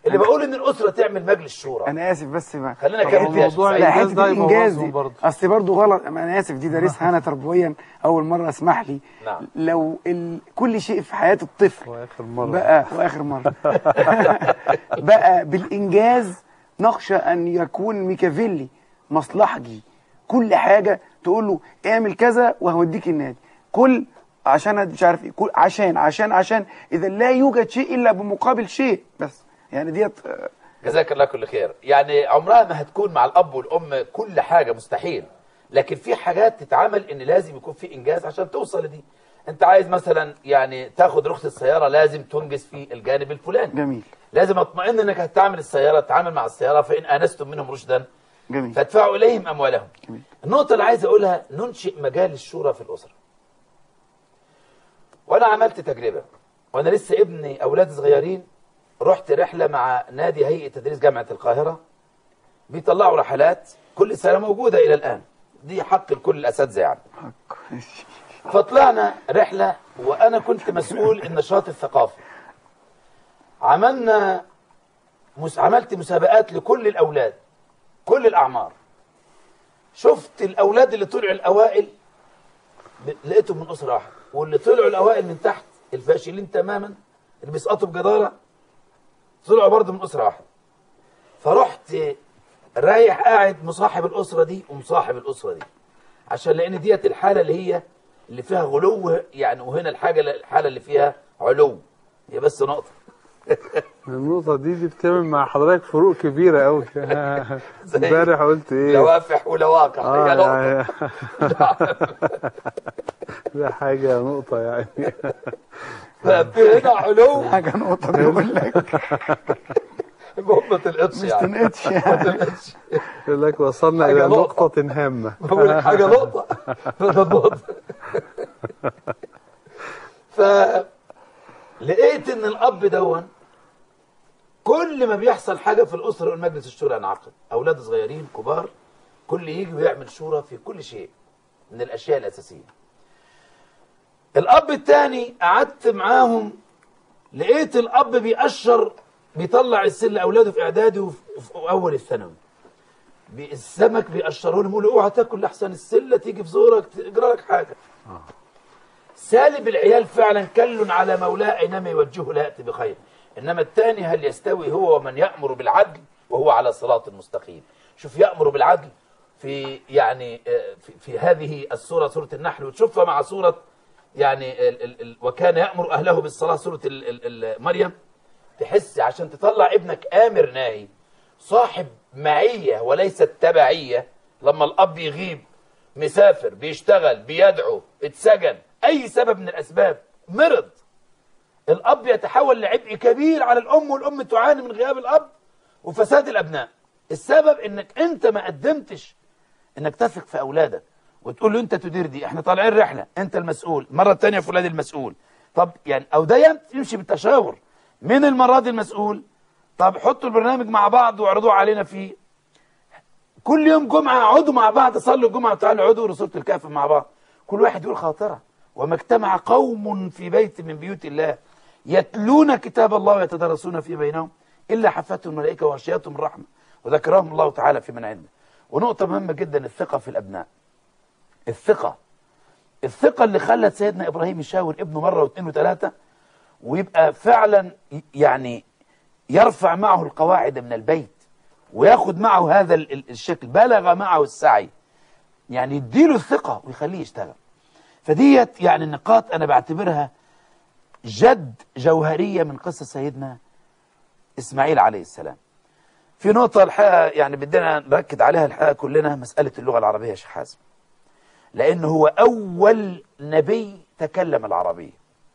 اللي بقول ان الاسره تعمل مجلس شورى. انا اسف بس ما خلينا طب نكمل فيها. موضوع شيخ لا، سعيد. الإنجاز حته ده الانجاز يبوظهم دي برضه. اصل برضه غلط. انا اسف، دي دارسها انا تربويا اول مره اسمح لي. نعم. لو ال... كل شيء في حياه الطفل واخر مره بقى واخر مره بقى بالانجاز، نخشى ان يكون ميكافيلي مصلحجي. كل حاجه تقول له اعمل كذا وهوديك النادي، كل عشان مش عارف ايه، كل عشان عشان عشان اذا لا يوجد شيء الا بمقابل شيء. بس يعني ديت آه، جزاك الله كل خير. يعني عمرها ما هتكون مع الاب والام كل حاجه، مستحيل. لكن في حاجات تتعمل ان لازم يكون في انجاز عشان توصل لدي. انت عايز مثلا يعني تاخد رخصه السياره، لازم تنجز في الجانب الفلاني. جميل لازم اطمئن انك هتعمل السياره، تتعامل مع السياره، فان انستم منهم رشدا جميل فادفعوا اليهم اموالهم. جميل. النقطه اللي عايز اقولها، ننشئ مجال الشورى في الاسره. وانا عملت تجربه وانا لسه ابني اولاد صغيرين، رحت رحله مع نادي هيئه تدريس جامعه القاهره، بيطلعوا رحلات كل سنه، موجوده الى الان، دي حق لكل الاساتذه يعني. فطلعنا رحله وانا كنت مسؤول النشاط الثقافي. عملنا مس... عملت مسابقات لكل الاولاد، كل الاعمار. شفت الاولاد اللي طلعوا الاوائل ب... لقيتهم من اسره واحده، واللي طلعوا الاوائل من تحت الفاشلين تماما اللي بيسقطوا بجداره طلعوا برضه من اسره واحده. فرحت رايح قاعد مصاحب الاسره دي ومصاحب الاسره دي، عشان لان ديت الحاله اللي هي اللي فيها غلو يعني، وهنا الحاجه الحاله اللي فيها علو. هي بس نقطه. النقطة دي دي بتعمل مع حضرتك فروق كبيرة قوي. امبارح قلت ايه؟ لوافح ولواقع. اه هي نقطه. يعني ده حاجة نقطة يعني. ففي هنا علو حاجه نقطه بيقول لك ما تلقطش مش يعني. تنقدش ما يعني. تلقطش. يقول لك وصلنا حاجة إلى نقطة. نقطة هامة. بقول لك حاجه نقطه. ده نقطه. فلقيت ان الاب دون كل ما بيحصل حاجه في الاسره يقول مجلس الشورى ينعقد، اولاد صغيرين كبار، كل يجي ويعمل شورى في كل شيء من الاشياء الاساسيه. الاب الثاني قعدت معاهم، لقيت الاب بيقشر، بيطلع السن لاولاده في اعدادي وفي اول الثانوي. السمك بيقشره لهم، يقولوا اوعى تاكل لحسن السله تيجي في زورك تجرى لك حاجه. سالب العيال فعلا كل على مولاه اينما يوجهه لا ياتي بخير. انما الثاني هل يستوي هو ومن يامر بالعدل وهو على صراط مستقيم. شوف يامر بالعدل في يعني في, في هذه السوره سوره النحل، وتشوفها مع سوره يعني ال ال ال وكان يامر اهله بالصلاه سوره ال ال ال مريم. تحس عشان تطلع ابنك امر ناهي صاحب معيه وليست تبعيه. لما الاب يغيب، مسافر، بيشتغل، بيدعو، اتسجن، اي سبب من الاسباب، مرض، الاب يتحول لعبء كبير على الام، والام تعاني من غياب الاب وفساد الابناء. السبب انك انت ما قدمتش انك تثق في اولادك وتقول له انت تدير دي، احنا طالعين رحله، انت المسؤول، المره الثانيه فلان المسؤول. طب يعني او ده يمشي بالتشاور، مين المره دي المسؤول؟ طب حطوا البرنامج مع بعض واعرضوه علينا فيه. كل يوم جمعه اقعدوا مع بعض، صلوا الجمعه وتعالوا اقعدوا سوره الكهف مع بعض، كل واحد يقول خاطره. وما اجتمع قوم في بيت من بيوت الله يتلون كتاب الله ويتدارسون في بينهم الا حفتهم الملائكه وغشيتهم الرحمه وذكرهم الله تعالى في من عنده. ونقطه مهمه جدا، الثقه في الابناء. الثقه الثقه اللي خلت سيدنا ابراهيم يشاور ابنه مره واثنين وثلاثه، ويبقى فعلا يعني يرفع معه القواعد من البيت وياخد معه هذا الشكل، بلغ معه السعي، يعني يديله الثقه ويخليه يشتغل. فديت يعني النقاط انا بعتبرها جد جوهريه من قصه سيدنا اسماعيل عليه السلام. في نقطه الحقيقه يعني بدنا نركز عليها الحقيقه كلنا، مساله اللغه العربيه يا شيخ حازم، لانه هو اول نبي تكلم العربيه،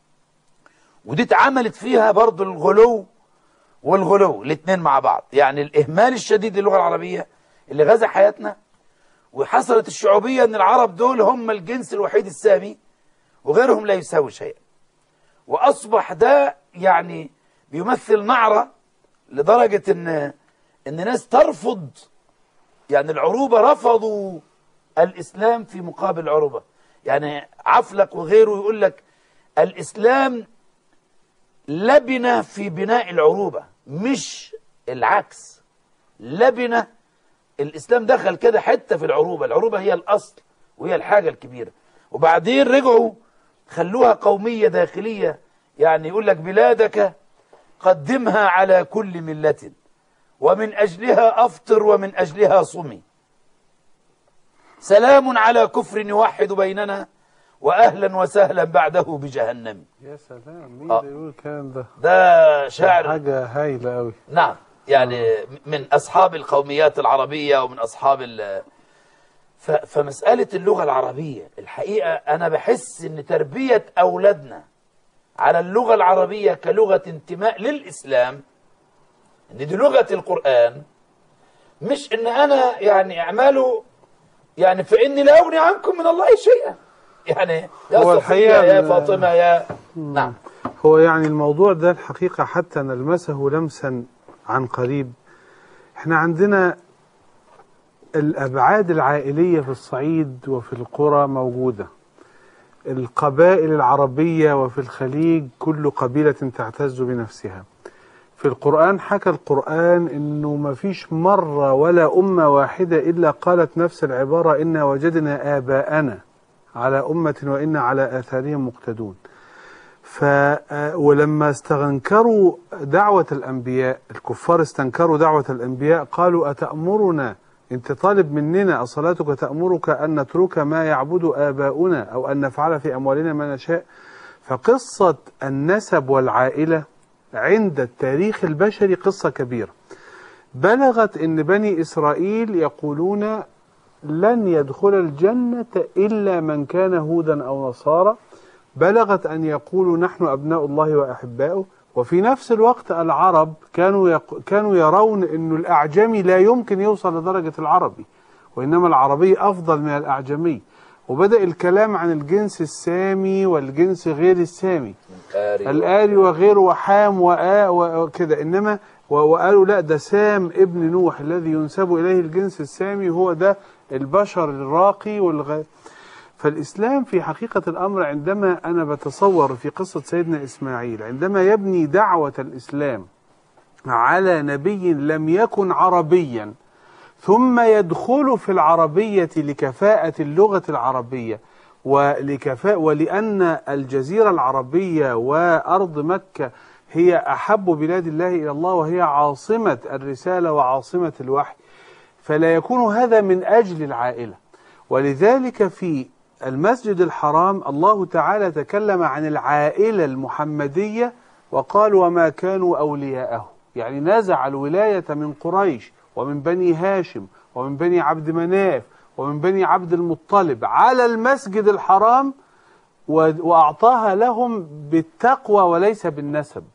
ودي اتعملت فيها برضو الغلو والغلو الاثنين مع بعض. يعني الاهمال الشديد للغه العربيه اللي غزا حياتنا، وحصلت الشعوبيه ان العرب دول هم الجنس الوحيد السامي وغيرهم لا يساوي شيئا، واصبح ده يعني بيمثل نعره لدرجه ان ان ناس ترفض، يعني العروبه رفضوا الاسلام في مقابل العروبه. يعني عفلق وغيره يقول لك الاسلام لبنه في بناء العروبه، مش العكس، لبنة. الإسلام دخل كده حتة في العروبة، العروبة هي الأصل وهي الحاجة الكبيرة، وبعدين رجعوا خلوها قومية داخلية. يعني يقول لك بلادك قدمها على كل ملة، ومن أجلها أفطر ومن أجلها صمي، سلام على كفر يوحد بيننا، وأهلا وسهلا بعده بجهنم. يا سلام، مين آه. ده يقول الكلام ده؟ ده شاعر حاجة هايلة أوي. نعم، يعني من أصحاب القوميات العربية ومن أصحاب ال ف... فمسألة اللغة العربية الحقيقة أنا بحس إن تربية أولادنا على اللغة العربية كلغة انتماء للإسلام، إن دي لغة القرآن، مش إن أنا يعني أعملوا يعني فإني لا أغني عنكم من الله شيئا، يعني يا صفية يا فاطمة يا نعم. هو يعني الموضوع ده الحقيقة حتى نلمسه لمسا عن قريب. احنا عندنا الأبعاد العائلية في الصعيد وفي القرى موجودة، القبائل العربية وفي الخليج كل قبيلة تعتز بنفسها. في القرآن حكى القرآن إنه ما فيش مرة ولا أمة واحدة إلا قالت نفس العبارة: إنا وجدنا آباءنا على أمة وإنا على آثارهم مقتدون. ف ولما استنكروا دعوة الأنبياء، الكفار استنكروا دعوة الأنبياء، قالوا: أتأمرنا، أنت طالب مننا، أصلاتك تأمرك أن نترك ما يعبد آباؤنا أو أن نفعل في أموالنا ما نشاء؟ فقصة النسب والعائلة عند التاريخ البشري قصة كبيرة، بلغت أن بني إسرائيل يقولون: لن يدخل الجنة إلا من كان هودا أو نصارى، بلغت أن يقولوا: نحن أبناء الله وأحباؤه. وفي نفس الوقت العرب كانوا يق... كانوا يرون أن الأعجمي لا يمكن يوصل لدرجة العربي، وإنما العربي أفضل من الأعجمي، وبدأ الكلام عن الجنس السامي والجنس غير السامي، الآري وغيره وحام وآ وكده، إنما وقالوا لا، ده سام ابن نوح الذي ينسب إليه الجنس السامي هو ده البشر الراقي والغ... فالإسلام في حقيقة الأمر، عندما أنا بتصور في قصة سيدنا إسماعيل، عندما يبني دعوة الإسلام على نبي لم يكن عربيا ثم يدخل في العربية لكفاءة اللغة العربية ولكفاءة، ولأن الجزيرة العربية وأرض مكة هي أحب بلاد الله إلى الله، وهي عاصمة الرسالة وعاصمة الوحي، فلا يكون هذا من أجل العائلة. ولذلك في المسجد الحرام الله تعالى تكلم عن العائلة المحمدية وقال: وما كانوا أولياءه، يعني نزع الولاية من قريش ومن بني هاشم ومن بني عبد مناف ومن بني عبد المطلب على المسجد الحرام، وأعطاها لهم بالتقوى وليس بالنسب.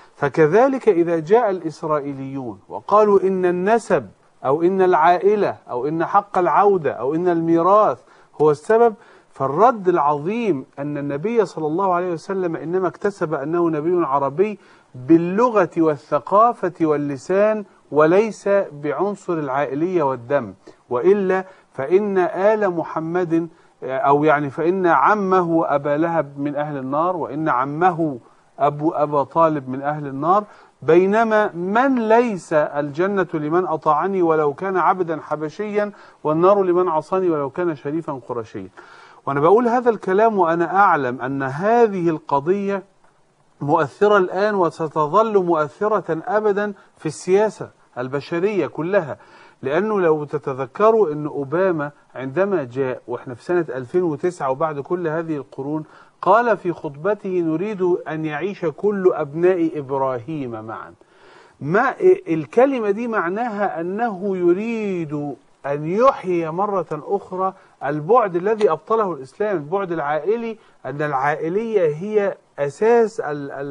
فكذلك إذا جاء الإسرائيليون وقالوا إن النسب أو إن العائلة أو إن حق العودة أو إن الميراث هو السبب، فالرد العظيم أن النبي صلى الله عليه وسلم إنما اكتسب أنه نبي عربي باللغة والثقافة واللسان، وليس بعنصر العائلية والدم، وإلا فإن آل محمد أو يعني فإن عمه أبا لهب من أهل النار، وإن عمه أبو أبا طالب من أهل النار، بينما من ليس الجنة لمن أطاعني ولو كان عبدا حبشيا، والنار لمن عصاني ولو كان شريفا قرشيا. وأنا بقول هذا الكلام وأنا أعلم أن هذه القضية مؤثرة الآن وستظل مؤثرة أبدا في السياسة البشرية كلها، لأنه لو تتذكروا أن أوباما عندما جاء وإحنا في سنة ألفين وتسعة وبعد كل هذه القرون، قال في خطبته: نريد أن يعيش كل أبناء إبراهيم معا. ما الكلمة دي معناها أنه يريد أن يحيي مرة أخرى البعد الذي أبطله الإسلام، البعد العائلي، أن العائلية هي أساس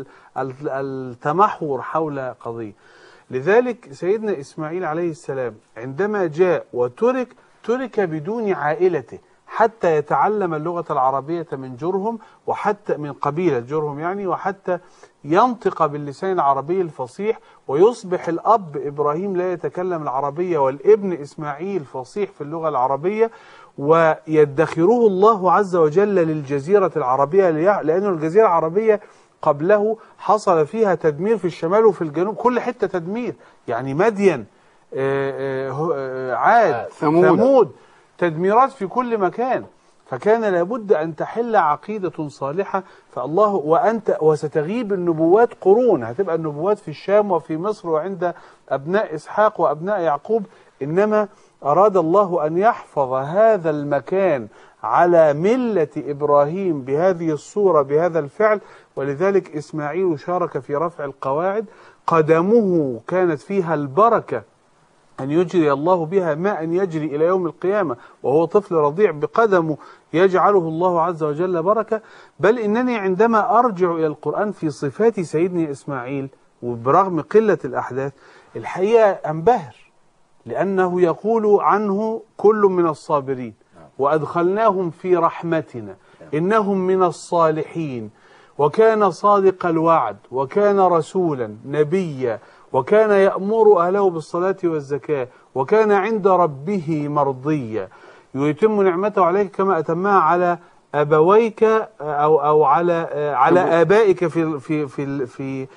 التمحور حول قضية. لذلك سيدنا إسماعيل عليه السلام عندما جاء وترك ترك بدون عائلته حتى يتعلم اللغة العربية من جرهم، وحتى من قبيلة جرهم يعني، وحتى ينطق باللسان العربي الفصيح، ويصبح الأب إبراهيم لا يتكلم العربية والابن إسماعيل فصيح في اللغة العربية، ويدخره الله عز وجل للجزيرة العربية، لأن الجزيرة العربية قبله حصل فيها تدمير في الشمال وفي الجنوب، كل حتة تدمير. يعني مدين، آه، آه، عاد، ثمود. ثمود، تدميرات في كل مكان. فكان لابد أن تحل عقيدة صالحة. فالله وأنت وستغيب النبوات قرون، هتبقى النبوات في الشام وفي مصر وعند أبناء إسحاق وأبناء يعقوب، إنما أراد الله أن يحفظ هذا المكان على ملة إبراهيم بهذه الصورة بهذا الفعل. ولذلك إسماعيل شارك في رفع القواعد، قدمه كانت فيها البركة أن يجري الله بها ماء يجري إلى يوم القيامة، وهو طفل رضيع بقدمه يجعله الله عز وجل بركة. بل إنني عندما أرجع إلى القرآن في صفات سيدنا إسماعيل وبرغم قلة الأحداث الحقيقة أنبهر، لأنه يقول عنه كل من الصابرين وأدخلناهم في رحمتنا إنهم من الصالحين، وكان صادق الوعد، وكان رسولا نبيا، وكان يأمر أهله بالصلاة والزكاة، وكان عند ربه مرضيا، يتم نعمته عليك كما أتمها على أبويك أو أو على على آبائك في في في في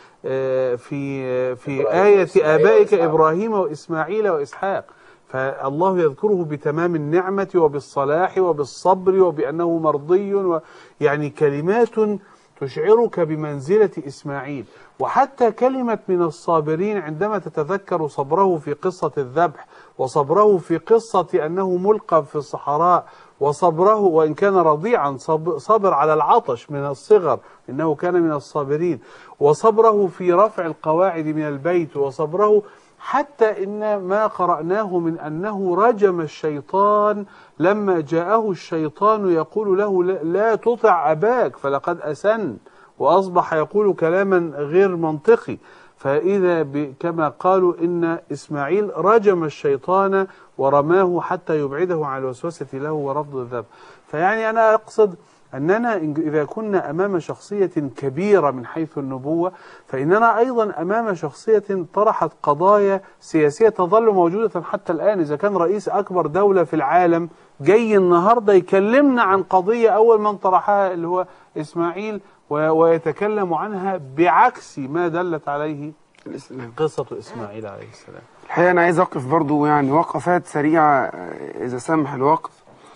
في في آية آبائك إبراهيم وإسماعيل وإسحاق. فالله يذكره بتمام النعمة وبالصلاح وبالصبر وبأنه مرضي، يعني كلمات تشعرك بمنزلة إسماعيل. وحتى كلمة من الصابرين عندما تتذكر صبره في قصة الذبح، وصبره في قصة أنه ملقى في الصحراء، وصبره وإن كان رضيعا صبر على العطش من الصغر إنه كان من الصابرين، وصبره في رفع القواعد من البيت، وصبره حتى إن ما قرأناه من أنه رجم الشيطان لما جاءه الشيطان يقول له لا تطع أباك فلقد أسن، وأصبح يقول كلاما غير منطقي. فإذا كما قالوا إن إسماعيل رجم الشيطان ورماه حتى يبعده عن الوسوسة له ورفض الذنب. فيعني أنا أقصد أننا إذا كنا أمام شخصية كبيرة من حيث النبوة، فإننا أيضا أمام شخصية طرحت قضايا سياسية تظل موجودة حتى الآن. إذا كان رئيس أكبر دولة في العالم جاي النهاردة يكلمنا عن قضية أول من طرحها اللي هو إسماعيل، ويتكلم عنها بعكس ما دلت عليه الإسلام. قصة إسماعيل عليه السلام. الحقيقة أنا عايز أقف برضو يعني وقفات سريعة إذا سمح الوقت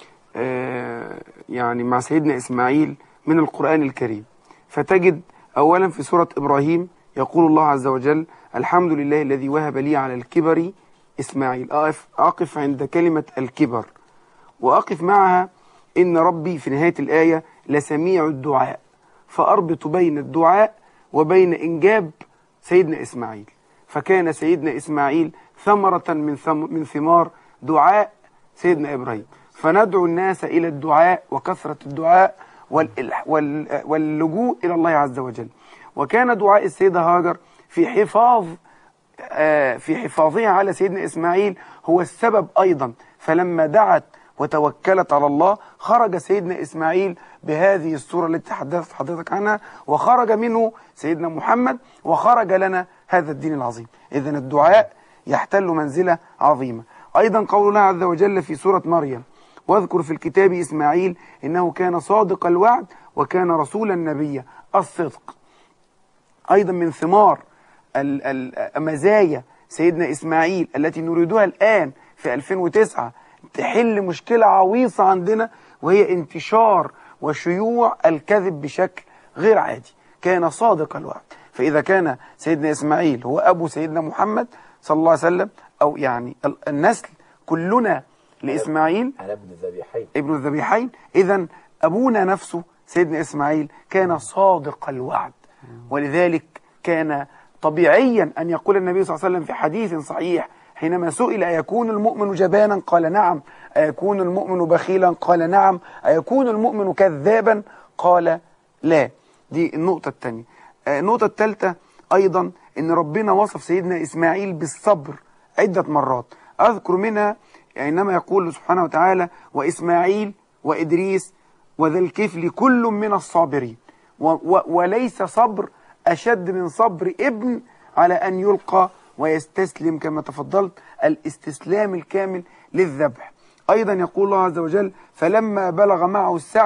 يعني مع سيدنا إسماعيل من القرآن الكريم. فتجد أولا في سورة إبراهيم يقول الله عز وجل الحمد لله الذي وهب لي على الكبر إسماعيل. أقف, أقف عند كلمة الكبر، وأقف معها إن ربي في نهاية الآية لسميع الدعاء، فأربط بين الدعاء وبين إنجاب سيدنا إسماعيل. فكان سيدنا إسماعيل ثمرة من, ثم من ثمار دعاء سيدنا إبراهيم. فندعو الناس إلى الدعاء وكثرة الدعاء واللجوء إلى الله عز وجل. وكان دعاء السيدة هاجر في حفاظ في حفاظها على سيدنا إسماعيل هو السبب أيضا. فلما دعت وتوكلت على الله خرج سيدنا إسماعيل بهذه الصورة التي تحدثت حضرتك عنها، وخرج منه سيدنا محمد، وخرج لنا هذا الدين العظيم. إذن الدعاء يحتل منزلة عظيمة. أيضا قول الله عز وجل في سورة مريم واذكر في الكتاب إسماعيل إنه كان صادق الوعد وكان رسولا نبيا. الصدق أيضا من ثمار مزايا سيدنا إسماعيل التي نريدها الآن في ألفين وتسعة تحل مشكلة عويصة عندنا، وهي انتشار وشيوع الكذب بشكل غير عادي. كان صادق الوعد. فإذا كان سيدنا إسماعيل هو أبو سيدنا محمد صلى الله عليه وسلم، أو يعني النسل كلنا لإسماعيل ابن الذبيحين ابن الذبيحين، إذن أبونا نفسه سيدنا إسماعيل كان صادق الوعد. ولذلك كان طبيعيا أن يقول النبي صلى الله عليه وسلم في حديث صحيح حينما سئل أيكون المؤمن جبانا قال نعم، أيكون المؤمن بخيلا قال نعم، أيكون المؤمن كذابا قال لا. دي النقطة الثانية. النقطة الثالثة أيضا أن ربنا وصف سيدنا إسماعيل بالصبر عدة مرات. أذكر منها إنما يقول سبحانه وتعالى وإسماعيل وإدريس وذا الكفل كل من الصابرين. و و وليس صبر أشد من صبر ابن على أن يلقى ويستسلم كما تفضلت، الاستسلام الكامل للذبح. أيضا يقول الله عز وجل فلما بلغ معه السعي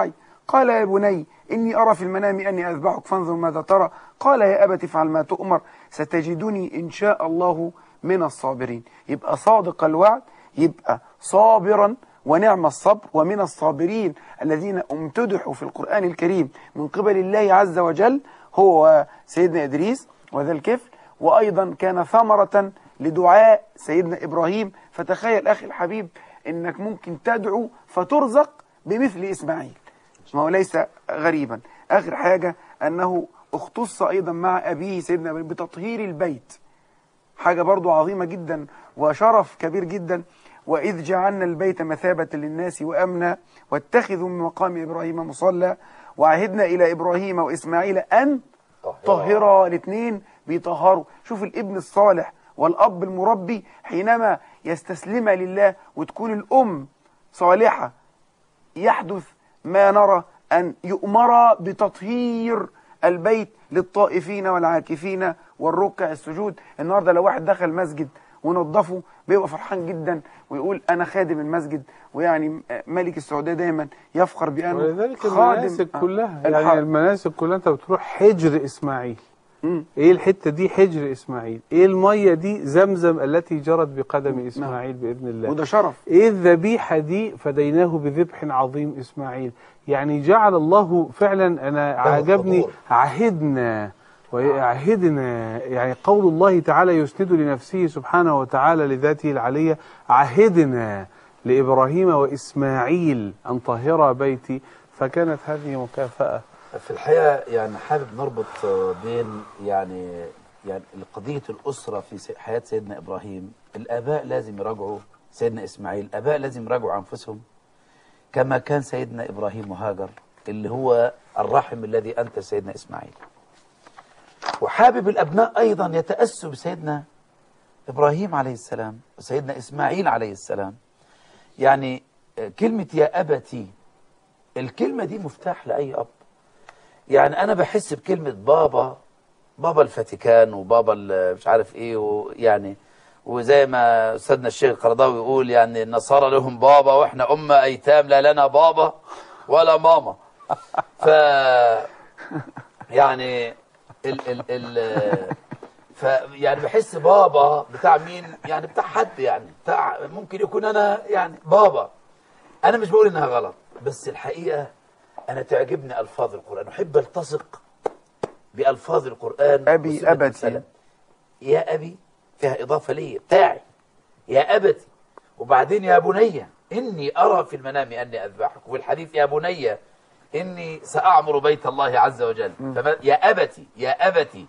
قال يا بني إني أرى في المنام أني أذبحك فانظر ماذا ترى. قال يا أبت افعل ما تؤمر ستجدني إن شاء الله من الصابرين. يبقى صادق الوعد، يبقى صابرا ونعم الصبر، ومن الصابرين الذين امتدحوا في القرآن الكريم من قبل الله عز وجل هو سيدنا إدريس وذا الكفل، وأيضا كان ثمرة لدعاء سيدنا إبراهيم. فتخيل أخي الحبيب إنك ممكن تدعو فترزق بمثل إسماعيل، ما هو ليس غريبا. آخر حاجة أنه اختص أيضا مع أبيه سيدنا إبراهيم بتطهير البيت، حاجة برضو عظيمة جدا وشرف كبير جدا. وإذ جعلنا البيت مثابة للناس وأمنا واتخذوا من مقام إبراهيم مصلى وعهدنا إلى إبراهيم وإسماعيل أن طهرا. الاثنين بيطهروا. شوف الابن الصالح والأب المربي حينما يستسلم لله، وتكون الأم صالحة يحدث ما نرى أن يؤمر بتطهير البيت للطائفين والعاكفين والركع السجود. النهارده لو واحد دخل مسجد ونظفه بيبقى فرحان جدا ويقول أنا خادم المسجد، ويعني ملك السعودية دايما يفخر بأنه ولذلك خادم المناسك كلها، الحق. يعني المناسك كلها أنت بتروح حجر إسماعيل. مم. ايه الحتة دي؟ حجر إسماعيل. ايه المية دي؟ زمزم التي جرت بقدم إسماعيل بإذن الله. وده شرف. ايه الذبيحة دي؟ فديناه بذبح عظيم إسماعيل. يعني جعل الله فعلا، أنا عجبني عهدنا وعهدنا، يعني قول الله تعالى يسند لنفسه سبحانه وتعالى لذاته العلية، عهدنا لإبراهيم وإسماعيل أن طهرا بيتي، فكانت هذه مكافأة. في الحقيقة يعني حابب نربط بين يعني يعني قضية الأسرة في حياة سيدنا إبراهيم. الآباء لازم يراجعوا سيدنا إسماعيل، الآباء لازم يراجعوا أنفسهم كما كان سيدنا إبراهيم وهاجر اللي هو الرحم الذي أنت سيدنا إسماعيل. وحابب الأبناء أيضا يتأسوا بسيدنا إبراهيم عليه السلام وسيدنا إسماعيل عليه السلام. يعني كلمة يا أبتي، الكلمة دي مفتاح لأي أب. يعني أنا بحس بكلمة بابا، بابا الفاتيكان وبابا مش عارف إيه، ويعني وزي ما أستاذنا الشيخ القرضاوي يقول يعني النصارى لهم بابا وإحنا أمة أيتام لا لنا بابا ولا ماما. ف يعني ال ال ال ف يعني بحس بابا بتاع مين؟ يعني بتاع حد، يعني بتاع ممكن يكون أنا يعني بابا. أنا مش بقول إنها غلط، بس الحقيقة أنا تعجبني ألفاظ القرآن، أحب ألتصق بألفاظ القرآن. أبي أبتي، يا أبي فيها إضافة لي بتاعي، يا أبتي. وبعدين يا بني إني أرى في المنام أني أذبحك، والحديث يا بني إني سأعمر بيت الله عز وجل. يا أبتي يا أبتي.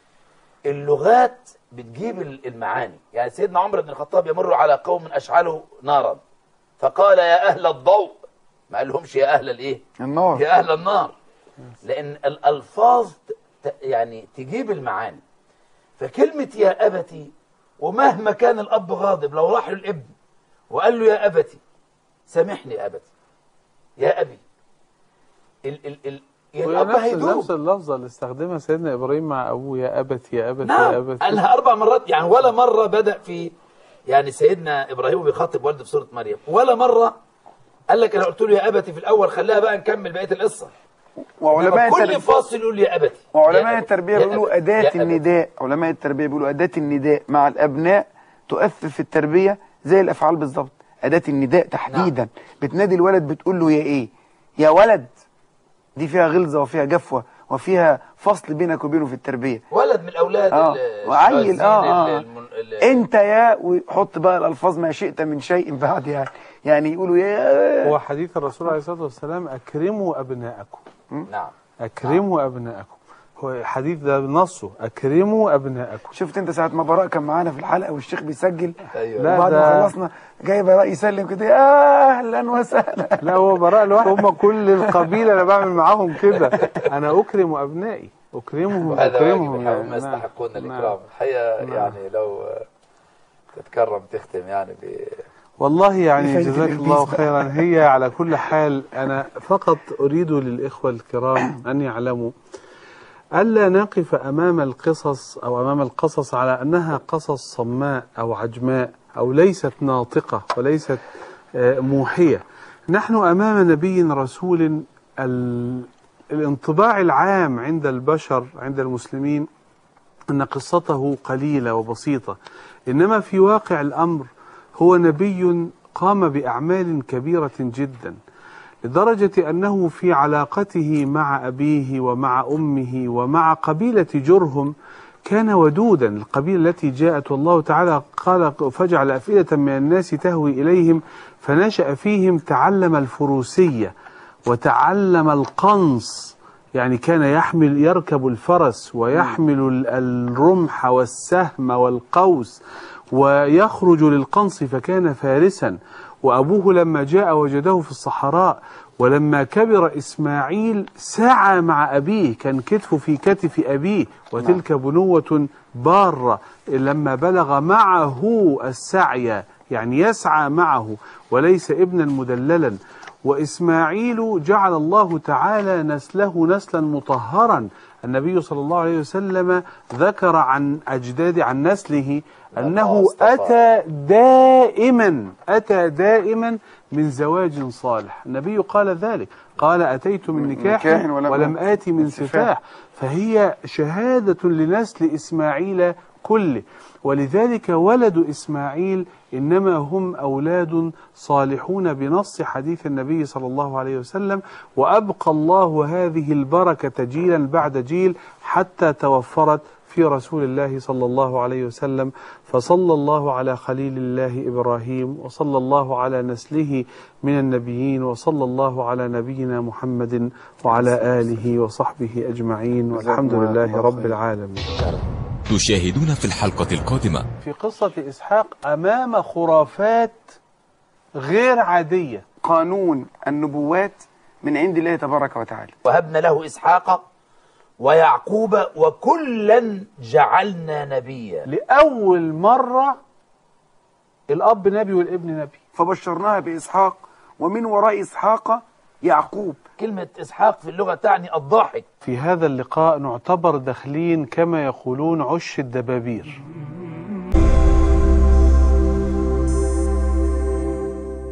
اللغات بتجيب المعاني. يعني سيدنا عمر بن الخطاب يمر على قوم أشعلوا نارا فقال يا أهل الضوء، ما قالهمش يا أهل الإيه؟ النار. يا أهل النار. لأن الألفاظ يعني تجيب المعاني. فكلمة يا أبتي، ومهما كان الأب غاضب لو راح للابن وقال له يا أبتي سامحني أبتي يا أبي، ال ال ال الأب هيدوب. نفس اللفظة اللي استخدمها سيدنا إبراهيم مع أبوه، يا أبتي يا أبتي نعم. يا أبتي. قالها أربع مرات، يعني ولا مرة بدأ في يعني سيدنا إبراهيم بيخاطب والده في سورة مريم، ولا مرة قال لك أنا قلت له يا أبتي في الأول، خليها بقى نكمل بقية القصة. وعلماء كل التربية فاصل يقول يا أبتي. وعلماء التربية بيقولوا أداة أبتي. النداء، علماء التربية بيقولوا أداة النداء مع الأبناء تؤثر في التربية زي الأفعال بالظبط. أداة النداء تحديدا، نعم. بتنادي الولد بتقول له يا إيه؟ يا ولد. دي فيها غلظة وفيها جفوة وفيها فصل بينك وبينه في التربية. ولد من الأولاد آه. وعيل آه, آه. المن... أنت يا، ويحط بقى الألفاظ ما شئت من شيء بعد، يعني يعني يقولوا يا. هو حديث الرسول عليه الصلاة والسلام أكرموا أبناءكم. نعم. أكرموا نعم. أبناءكم. هو الحديث ده بنصه أكرموا أبناءكم. شفت أنت ساعة ما براء كان معانا في الحلقة والشيخ بيسجل، أيوة. وبعد ما خلصنا جاي براء يسلم كده يا أهلا وسهلا. لا هو براء لوحده، هم كل القبيلة أنا بعمل معاهم كده. أنا أكرم أبنائي، أكرمهم أكرمهم يعني هم يستحقون الإكرام الحقيقة. نعم. يعني لو تتكرم تختم يعني ب والله يعني جزاك الله خيرا. هي على كل حال أنا فقط أريد للإخوة الكرام أن يعلموا ألا نقف أمام القصص أو أمام القصص على أنها قصص صماء أو عجماء أو ليست ناطقة وليست موحية. نحن أمام نبي رسول ال... الانطباع العام عند البشر عند المسلمين أن قصته قليلة وبسيطة، إنما في واقع الأمر هو نبي قام بأعمال كبيرة جدا، لدرجة أنه في علاقته مع أبيه ومع أمه ومع قبيلة جرهم كان ودودا. القبيلة التي جاءت والله تعالى قال فجعل أفئدة من الناس تهوي إليهم فنشأ فيهم، تعلم الفروسية وتعلم القنص، يعني كان يحمل يركب الفرس ويحمل الرمح والسهم والقوس ويخرج للقنص فكان فارسا. وأبوه لما جاء وجده في الصحراء، ولما كبر إسماعيل سعى مع أبيه، كان كتفه في كتف أبيه، وتلك بنوة بارة. لما بلغ معه السعي يعني يسعى معه وليس ابنا مدللا. وإسماعيل جعل الله تعالى نسله نسلا مطهرا. النبي صلى الله عليه وسلم ذكر عن أجداد عن نسله أنه أتى دائما أتى دائما من زواج صالح. النبي قال ذلك، قال أتيت من نكاح ولم آتي من سفاح. فهي شهادة لنسل إسماعيل كله. ولذلك ولد إسماعيل إنما هم أولاد صالحون بنص حديث النبي صلى الله عليه وسلم. وأبقى الله هذه البركة جيلا بعد جيل حتى توفرت في رسول الله صلى الله عليه وسلم. فصلى الله على خليل الله إبراهيم، وصلى الله على نسله من النبيين، وصلى الله على نبينا محمد وعلى آله وصحبه أجمعين، والحمد لله رب العالمين. تشاهدون في الحلقة القادمة في قصة إسحاق أمام خرافات غير عادية. قانون النبوات من عند الله تبارك وتعالى. وهبنا له إسحاق ويعقوب وكلا جعلنا نبيا. لأول مرة الأب نبي والابن نبي. فبشرناها بإسحاق ومن وراء إسحاق يعقوب. كلمة إسحاق في اللغة تعني الضاحك. في هذا اللقاء نعتبر داخلين كما يقولون عش الدبابير.